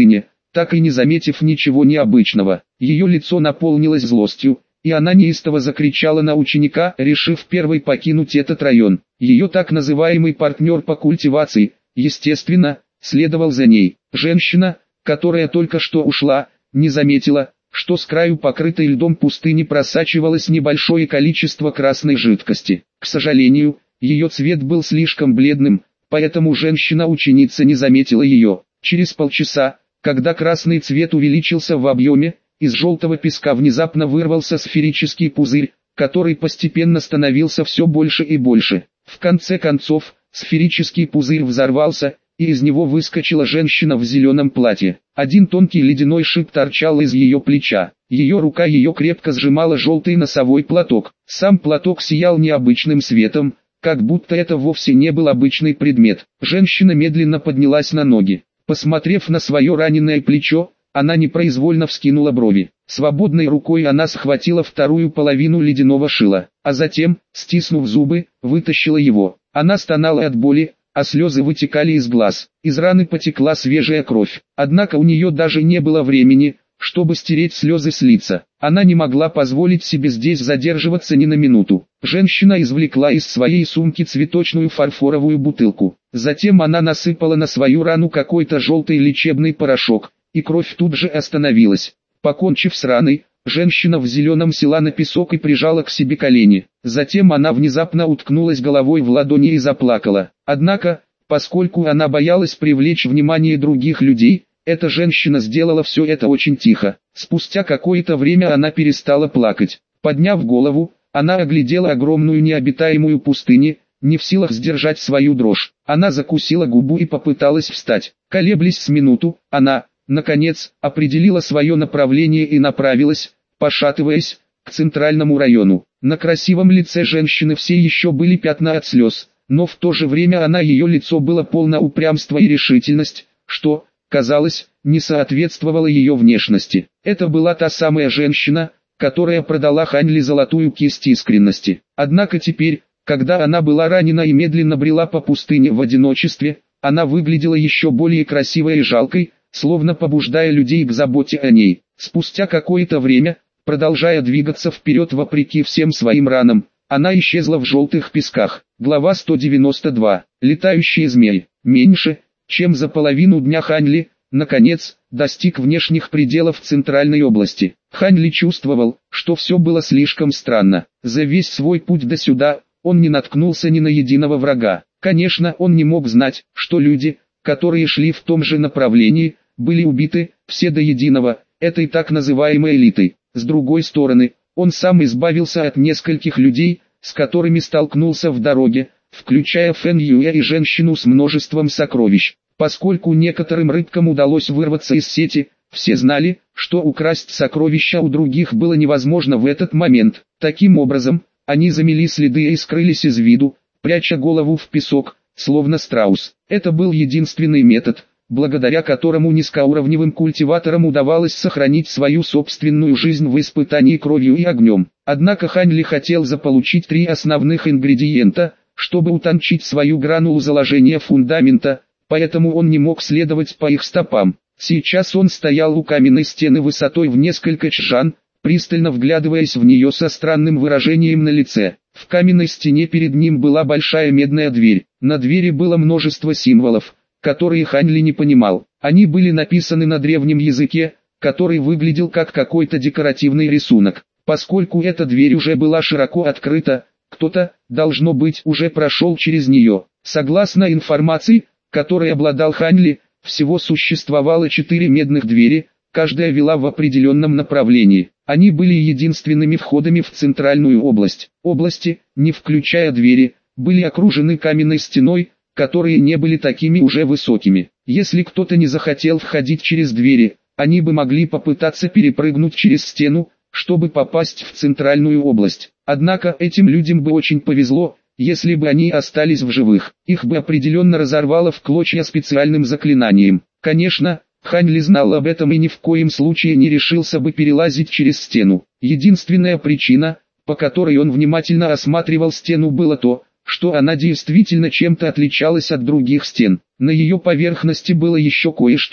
так и не заметив ничего необычного. Ее лицо наполнилось злостью, и она неистово закричала на ученика, решив первой покинуть этот район. Ее так называемый партнер по культивации, естественно, следовал за ней. Женщина, которая только что ушла, не заметила, что с краю покрытой льдом пустыни просачивалось небольшое количество красной жидкости. К сожалению, ее цвет был слишком бледным, поэтому женщина-ученица не заметила ее. Через полчаса, когда красный цвет увеличился в объеме, из желтого песка внезапно вырвался сферический пузырь, который постепенно становился все больше и больше. В конце концов, сферический пузырь взорвался, и из него выскочила женщина в зеленом платье. Один тонкий ледяной шип торчал из ее плеча. Ее рука крепко сжимала желтый носовой платок. Сам платок сиял необычным светом, как будто это вовсе не был обычный предмет. Женщина медленно поднялась на ноги. Посмотрев на свое раненое плечо, она непроизвольно вскинула брови. Свободной рукой она схватила вторую половину ледяного шила, а затем, стиснув зубы, вытащила его. Она стонала от боли, а слезы вытекали из глаз. Из раны потекла свежая кровь. Однако у нее даже не было времени, чтобы стереть слезы с лица. Она не могла позволить себе здесь задерживаться ни на минуту. Женщина извлекла из своей сумки цветочную фарфоровую бутылку. Затем она насыпала на свою рану какой-то желтый лечебный порошок, и кровь тут же остановилась. Покончив с раной, женщина в зеленом села на песок и прижала к себе колени. Затем она внезапно уткнулась головой в ладони и заплакала. Однако, поскольку она боялась привлечь внимание других людей, эта женщина сделала все это очень тихо. Спустя какое-то время она перестала плакать. Подняв голову, она оглядела огромную необитаемую пустыню, не в силах сдержать свою дрожь. Она закусила губу и попыталась встать. Колеблясь с минуту, она, наконец, определила свое направление и направилась, пошатываясь, к центральному району. На красивом лице женщины все еще были пятна от слез, но в то же время ее лицо было полно упрямства и решительность, что, казалось, не соответствовало ее внешности. Это была та самая женщина, которая продала Ханьли золотую кисть искренности. Однако теперь, когда она была ранена и медленно брела по пустыне в одиночестве, она выглядела еще более красивой и жалкой, словно побуждая людей к заботе о ней. Спустя какое-то время, продолжая двигаться вперед вопреки всем своим ранам, она исчезла в желтых песках. Глава 192. Летающие змеи. Меньше, чем за половину дня Ханьли, наконец, достиг внешних пределов центральной области. Ханьли чувствовал, что все было слишком странно. За весь свой путь до сюда, он не наткнулся ни на единого врага. Конечно, он не мог знать, что люди, которые шли в том же направлении, были убиты, все до единого, этой так называемой элитой. С другой стороны, он сам избавился от нескольких людей, с которыми столкнулся в дороге, включая Фэн Юэ и женщину с множеством сокровищ. Поскольку некоторым рыбкам удалось вырваться из сети, все знали, что украсть сокровища у других было невозможно в этот момент. Таким образом, они замели следы и скрылись из виду, пряча голову в песок, словно страус. Это был единственный метод, благодаря которому низкоуровневым культиваторам удавалось сохранить свою собственную жизнь в испытании кровью и огнем. Однако Ханьли хотел заполучить 3 основных ингредиента, чтобы утончить свою гранулу заложения фундамента, поэтому он не мог следовать по их стопам. Сейчас он стоял у каменной стены высотой в несколько чжан, пристально вглядываясь в нее со странным выражением на лице. В каменной стене перед ним была большая медная дверь. На двери было множество символов, которые Ханьли не понимал. Они были написаны на древнем языке, который выглядел как какой-то декоративный рисунок. Поскольку эта дверь уже была широко открыта, кто-то, должно быть, уже прошел через нее. Согласно информации, которой обладал Ханьли, всего существовало 4 медных двери, каждая вела в определенном направлении. Они были единственными входами в центральную область. Области, не включая двери, были окружены каменной стеной, которые не были такими уже высокими. Если кто-то не захотел входить через двери, они бы могли попытаться перепрыгнуть через стену, чтобы попасть в центральную область. Однако этим людям бы очень повезло, если бы они остались в живых. Их бы определенно разорвало в клочья специальным заклинанием. Конечно, Ханьли знал об этом и ни в коем случае не решился бы перелазить через стену. Единственная причина, по которой он внимательно осматривал стену, было то, что она действительно чем-то отличалась от других стен. На ее поверхности было еще кое-что,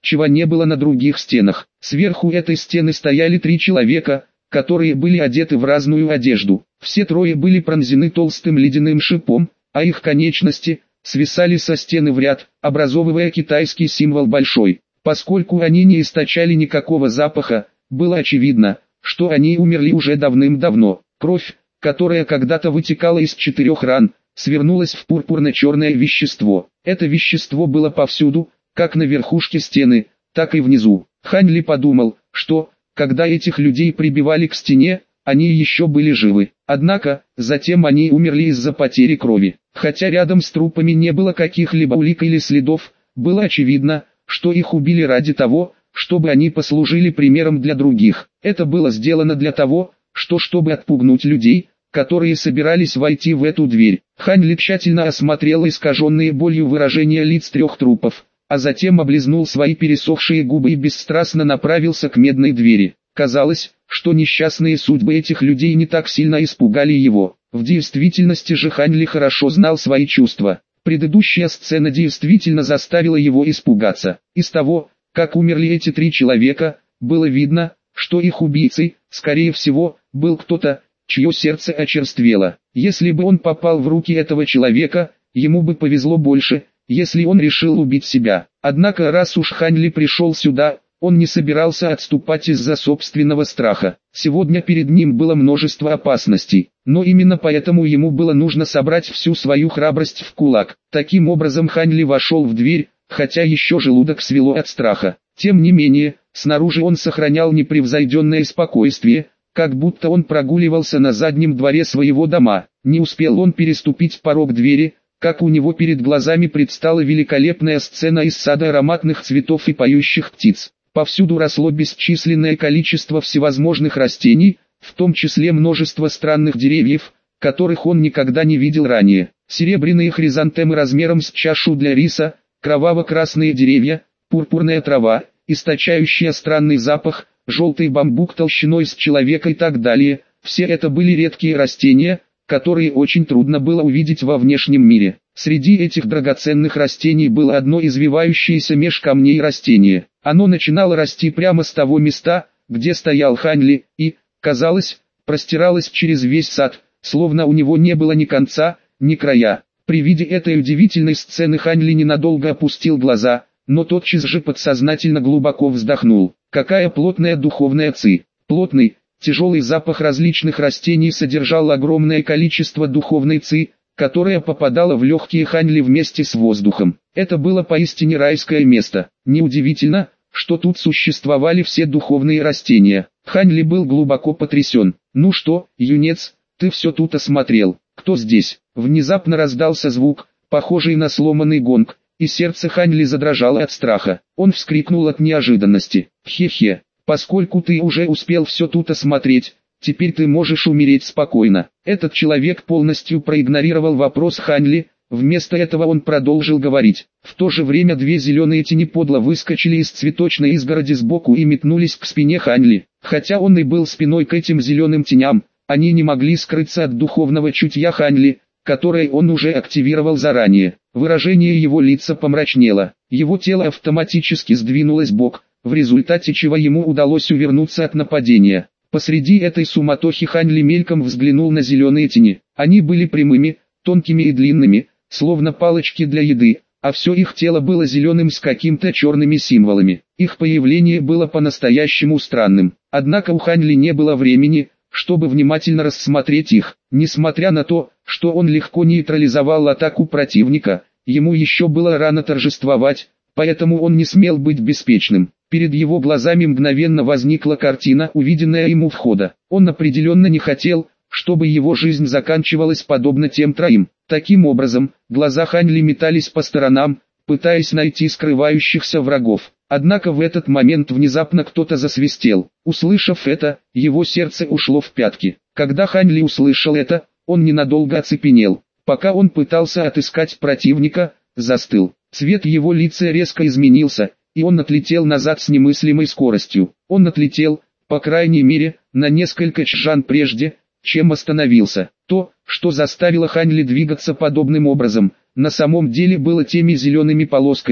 чего не было на других стенах. Сверху этой стены стояли 3 человека, которые были одеты в разную одежду. Все трое были пронзены толстым ледяным шипом, а их конечности свисали со стены в ряд, образовывая китайский символ большой. Поскольку они не источали никакого запаха, было очевидно, что они умерли уже давным-давно. Кровь, которая когда-то вытекала из 4 ран, свернулась в пурпурно-черное вещество. Это вещество было повсюду, как на верхушке стены, так и внизу. Хань Ли подумал, что, когда этих людей прибивали к стене, они еще были живы. Однако, затем они умерли из-за потери крови. Хотя рядом с трупами не было каких-либо улик или следов, было очевидно, что их убили ради того, чтобы они послужили примером для других. Это было сделано для того, чтобы отпугнуть людей, которые собирались войти в эту дверь. Хань Ли тщательно осмотрел искаженные болью выражения лиц 3 трупов, а затем облизнул свои пересохшие губы и бесстрастно направился к медной двери. Казалось, что несчастные судьбы этих людей не так сильно испугали его. В действительности же Хань Ли хорошо знал свои чувства. Предыдущая сцена действительно заставила его испугаться. Из того, как умерли эти 3 человека, было видно, что их убийцей, скорее всего, был кто-то, чье сердце очерствело. Если бы он попал в руки этого человека, ему бы повезло больше, если он решил убить себя. Однако раз уж Хань Ли пришел сюда, он не собирался отступать из-за собственного страха. Сегодня перед ним было множество опасностей, но именно поэтому ему было нужно собрать всю свою храбрость в кулак. Таким образом Хань Ли вошел в дверь, хотя еще желудок свело от страха. Тем не менее, снаружи он сохранял непревзойденное спокойствие, как будто он прогуливался на заднем дворе своего дома. Не успел он переступить порог двери, как у него перед глазами предстала великолепная сцена из сада ароматных цветов и поющих птиц. Повсюду росло бесчисленное количество всевозможных растений, в том числе множество странных деревьев, которых он никогда не видел ранее. Серебряные хризантемы размером с чашу для риса, кроваво-красные деревья, пурпурная трава, источающая странный запах, желтый бамбук толщиной с человека и так далее. Все это были редкие растения, которые очень трудно было увидеть во внешнем мире. Среди этих драгоценных растений было одно извивающееся меж камней растение. Оно начинало расти прямо с того места, где стоял Хань Ли, и, казалось, простиралось через весь сад, словно у него не было ни конца, ни края. При виде этой удивительной сцены Хань Ли ненадолго опустил глаза, но тотчас же подсознательно глубоко вздохнул. Какая плотная духовная ци! Плотный, тяжелый запах различных растений содержал огромное количество духовной ци, которая попадала в легкие Хань Ли вместе с воздухом. Это было поистине райское место. Неудивительно, что тут существовали все духовные растения. Хань Ли был глубоко потрясен. «Ну что, юнец, ты все тут осмотрел? Кто здесь?» Внезапно раздался звук, похожий на сломанный гонг, и сердце Хань Ли задрожало от страха. Он вскрикнул от неожиданности. «Хе-хе, поскольку ты уже успел все тут осмотреть, теперь ты можешь умереть спокойно». Этот человек полностью проигнорировал вопрос Хань Ли, вместо этого он продолжил говорить. В то же время 2 зеленые тени подло выскочили из цветочной изгороди сбоку и метнулись к спине Хань Ли. Хотя он и был спиной к этим зеленым теням, они не могли скрыться от духовного чутья Хань Ли, которое он уже активировал заранее. Выражение его лица помрачнело, его тело автоматически сдвинулось бок, в результате чего ему удалось увернуться от нападения. Посреди этой суматохи Хань Ли мельком взглянул на зеленые тени. Они были прямыми, тонкими и длинными, словно палочки для еды, а все их тело было зеленым с какими-то черными символами. Их появление было по-настоящему странным. Однако у Хань Ли не было времени, чтобы внимательно рассмотреть их. Несмотря на то, что он легко нейтрализовал атаку противника, ему еще было рано торжествовать, поэтому он не смел быть беспечным. Перед его глазами мгновенно возникла картина, увиденная ему у входа. Он определенно не хотел, чтобы его жизнь заканчивалась подобно тем 3. Таким образом, глаза Хань Ли метались по сторонам, пытаясь найти скрывающихся врагов. Однако в этот момент внезапно кто-то засвистел. Услышав это, его сердце ушло в пятки. Когда Хань Ли услышал это, он ненадолго оцепенел. Пока он пытался отыскать противника, застыл. Цвет его лица резко изменился, и он отлетел назад с немыслимой скоростью. Он отлетел, по крайней мере, на несколько чжан прежде, чем остановился. То, что заставило Хань Ли двигаться подобным образом, на самом деле было теми зелеными полосками,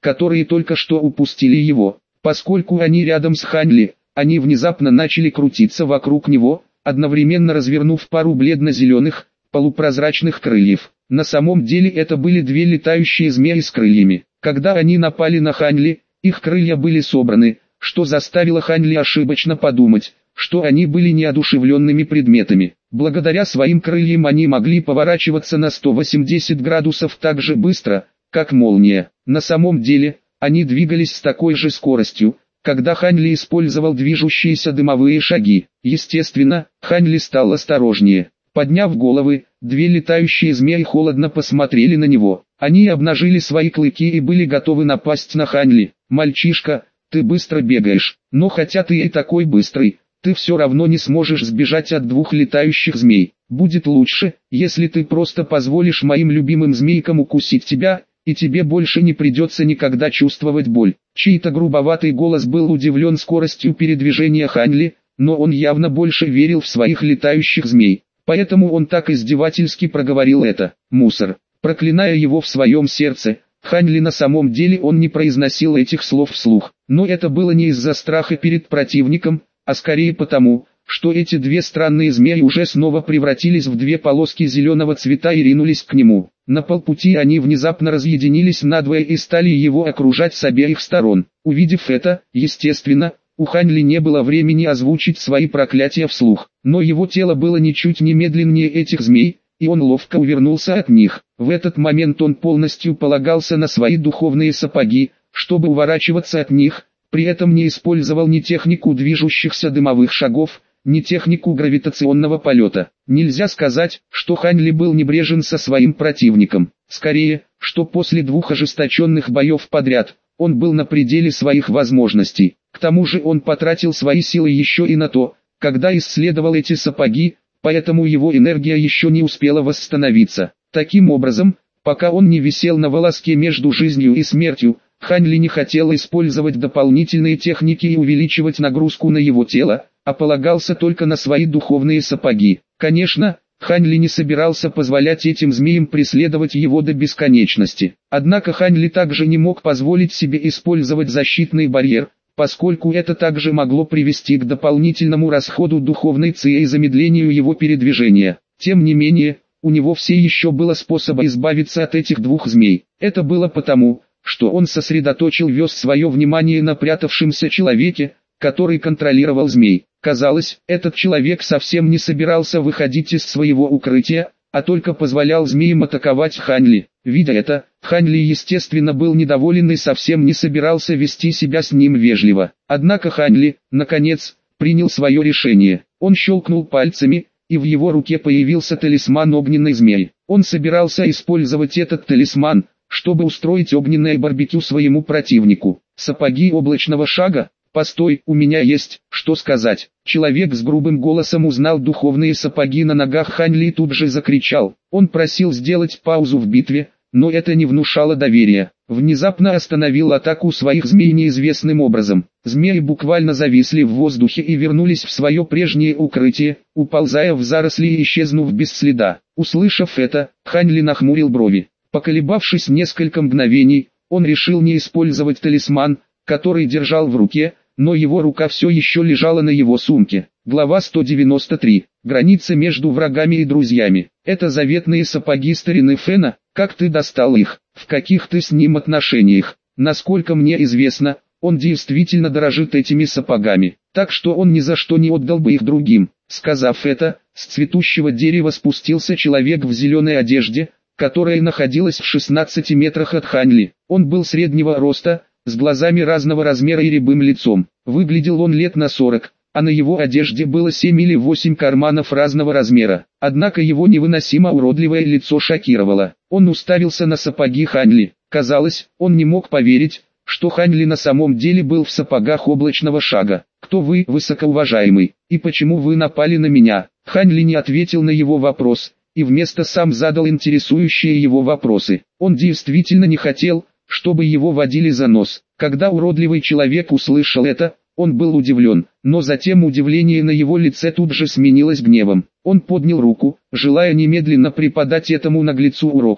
которые только что упустили его. Поскольку они рядом с Ханли, они внезапно начали крутиться вокруг него, одновременно развернув пару бледно-зеленых, полупрозрачных крыльев. На самом деле это были две летающие змеи с крыльями. Когда они напали на Ханли, их крылья были собраны, что заставило Ханли ошибочно подумать, что они были неодушевленными предметами. Благодаря своим крыльям они могли поворачиваться на 180 градусов так же быстро, как молния. На самом деле, они двигались с такой же скоростью, когда Ханли использовал движущиеся дымовые шаги. Естественно, Ханли стал осторожнее. Подняв головы, две летающие змеи холодно посмотрели на него. Они обнажили свои клыки и были готовы напасть на Ханли. «Мальчишка, ты быстро бегаешь, но хотя ты и такой быстрый, ты все равно не сможешь сбежать от двух летающих змей. Будет лучше, если ты просто позволишь моим любимым змейкам укусить тебя, и тебе больше не придется никогда чувствовать боль». Чей-то грубоватый голос был удивлен скоростью передвижения Ханли, но он явно больше верил в своих летающих змей. Поэтому он так издевательски проговорил это. «Мусор». Проклиная его в своем сердце, Ханли на самом деле он не произносил этих слов вслух. Но это было не из-за страха перед противником, а скорее потому, что эти две странные змеи уже снова превратились в две полоски зеленого цвета и ринулись к нему. На полпути они внезапно разъединились надвое и стали его окружать с обеих сторон. Увидев это, естественно, у Ханли не было времени озвучить свои проклятия вслух, но его тело было ничуть не медленнее этих змей, и он ловко увернулся от них. В этот момент он полностью полагался на свои духовные сапоги, чтобы уворачиваться от них, при этом не использовал ни технику движущихся дымовых шагов, ни технику гравитационного полета. Нельзя сказать, что Ханли был небрежен со своим противником. Скорее, что после двух ожесточенных боев подряд, он был на пределе своих возможностей. К тому же он потратил свои силы еще и на то, когда исследовал эти сапоги, поэтому его энергия еще не успела восстановиться. Таким образом, пока он не висел на волоске между жизнью и смертью, Ханли не хотел использовать дополнительные техники и увеличивать нагрузку на его тело, а полагался только на свои духовные сапоги. Конечно, Ханли не собирался позволять этим змеям преследовать его до бесконечности. Однако Ханли также не мог позволить себе использовать защитный барьер, поскольку это также могло привести к дополнительному расходу духовной ци и замедлению его передвижения. Тем не менее, у него все еще было способ избавиться от этих двух змей. Это было потому, что он сосредоточил весь свое внимание на прятавшемся человеке, который контролировал змей. Казалось, этот человек совсем не собирался выходить из своего укрытия, а только позволял змеям атаковать Ханли. Видя это, Ханли естественно был недоволен и совсем не собирался вести себя с ним вежливо. Однако Ханли, наконец, принял свое решение. Он щелкнул пальцами, и в его руке появился талисман огненной змеи. Он собирался использовать этот талисман, чтобы устроить огненное барбекю своему противнику. Сапоги облачного шага? Постой, у меня есть, что сказать. Человек с грубым голосом узнал духовные сапоги на ногах Ханли и тут же закричал. Он просил сделать паузу в битве, но это не внушало доверия. Внезапно остановил атаку своих змей неизвестным образом. Змеи буквально зависли в воздухе и вернулись в свое прежнее укрытие, уползая в заросли и исчезнув без следа. Услышав это, Ханли нахмурил брови. Поколебавшись несколько мгновений, он решил не использовать талисман, который держал в руке, но его рука все еще лежала на его сумке. Глава 193. Граница между врагами и друзьями. Это заветные сапоги старины Фена. Как ты достал их? В каких ты с ним отношениях? Насколько мне известно, он действительно дорожит этими сапогами, так что он ни за что не отдал бы их другим. Сказав это, с цветущего дерева спустился человек в зеленой одежде, которая находилась в 16 метрах от Ханли. Он был среднего роста, с глазами разного размера и рябым лицом. Выглядел он лет на 40, а на его одежде было 7 или 8 карманов разного размера. Однако его невыносимо уродливое лицо шокировало. Он уставился на сапоги Ханли. Казалось, он не мог поверить, что Ханли на самом деле был в сапогах облачного шага. «Кто вы, высокоуважаемый, и почему вы напали на меня?» Ханли не ответил на его вопрос, и вместо сам задал интересующие его вопросы. Он действительно не хотел, чтобы его водили за нос. Когда уродливый человек услышал это, он был удивлен, но затем удивление на его лице тут же сменилось гневом. Он поднял руку, желая немедленно преподать этому наглецу урока,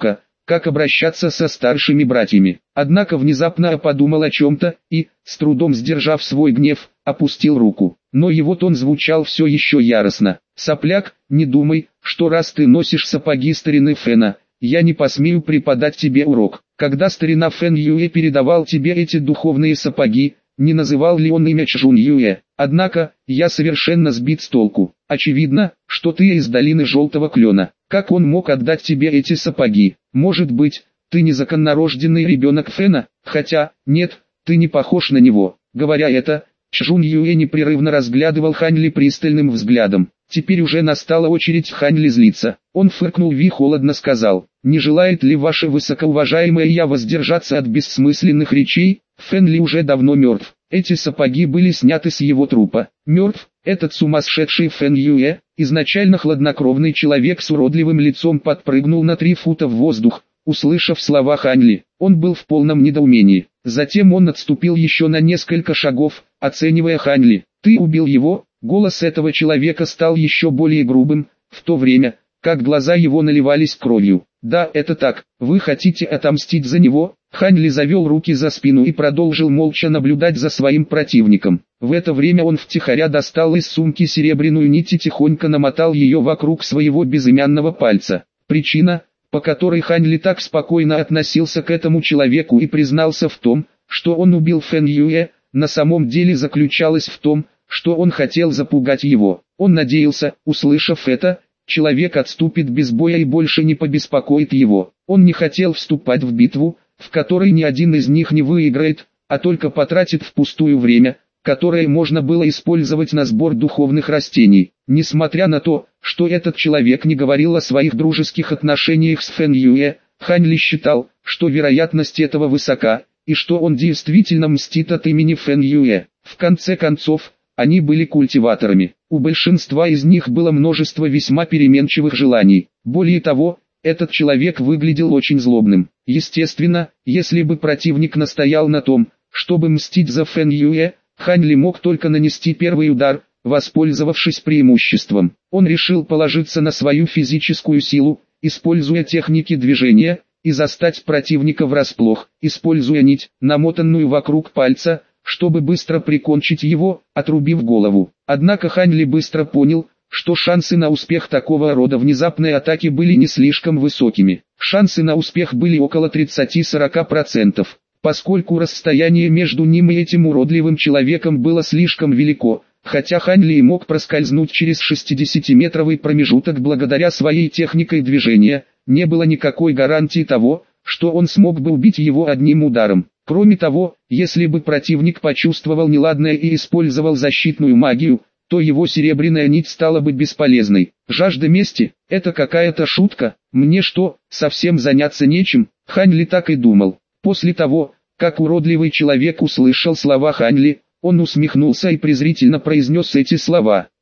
как обращаться со старшими братьями. Однако внезапно подумал о чем-то и, с трудом сдержав свой гнев, опустил руку. Но его тон звучал все еще яростно. «Сопляк, не думай, что раз ты носишь сапоги старины Фэна, я не посмею преподать тебе урок. Когда старина Фэн Юэ передавал тебе эти духовные сапоги, не называл ли он имя Чжун Юэ? Однако, я совершенно сбит с толку. Очевидно, что ты из долины Желтого Клена. Как он мог отдать тебе эти сапоги? Может быть, ты незаконнорожденный ребенок Фэна? Хотя, нет, ты не похож на него». Говоря это, Чжун Юэ непрерывно разглядывал Хань Ли пристальным взглядом. Теперь уже настала очередь Хань Ли злиться. Он фыркнул и холодно сказал: «Не желает ли ваше высокоуважаемое я воздержаться от бессмысленных речей? Фэн Ли уже давно мертв. Эти сапоги были сняты с его трупа. Мертв, этот сумасшедший Фэн Юэ, изначально хладнокровный человек с уродливым лицом, подпрыгнул на 3 фута в воздух, услышав слова Хань Ли. Он был в полном недоумении. Затем он отступил еще на несколько шагов, оценивая Хань Ли. «Ты убил его?» Голос этого человека стал еще более грубым, в то время, как глаза его наливались кровью. «Да, это так. Вы хотите отомстить за него?» Хань Ли завел руки за спину и продолжил молча наблюдать за своим противником. В это время он втихаря достал из сумки серебряную нить и тихонько намотал ее вокруг своего безымянного пальца. Причина, по которой Хань Ли так спокойно относился к этому человеку и признался в том, что он убил Фэн Юэ, на самом деле заключалась в том, что он хотел запугать его. Он надеялся, услышав это, человек отступит без боя и больше не побеспокоит его. Он не хотел вступать в битву, в которой ни один из них не выиграет, а только потратит впустую время, которое можно было использовать на сбор духовных растений. Несмотря на то, что этот человек не говорил о своих дружеских отношениях с Фэн Юэ, Хань Ли считал, что вероятность этого высока, и что он действительно мстит от имени Фэн Юэ. В конце концов, они были культиваторами. У большинства из них было множество весьма переменчивых желаний. Более того, этот человек выглядел очень злобным. Естественно, если бы противник настоял на том, чтобы мстить за Фэн Юэ, Хань Ли мог только нанести первый удар, воспользовавшись преимуществом. Он решил положиться на свою физическую силу, используя техники движения, и застать противника врасплох, используя нить, намотанную вокруг пальца, чтобы быстро прикончить его, отрубив голову. Однако Хань Ли быстро понял, что шансы на успех такого рода внезапной атаки были не слишком высокими. Шансы на успех были около 30-40%. Поскольку расстояние между ним и этим уродливым человеком было слишком велико, хотя Хань Ли мог проскользнуть через 60-метровый промежуток благодаря своей технике движения, не было никакой гарантии того, что он смог бы убить его одним ударом. Кроме того, если бы противник почувствовал неладное и использовал защитную магию, то его серебряная нить стала бы бесполезной. Жажда мести – это какая-то шутка, мне что, совсем заняться нечем? Хань Ли так и думал. После того, как уродливый человек услышал слова Хань Ли, он усмехнулся и презрительно произнес эти слова.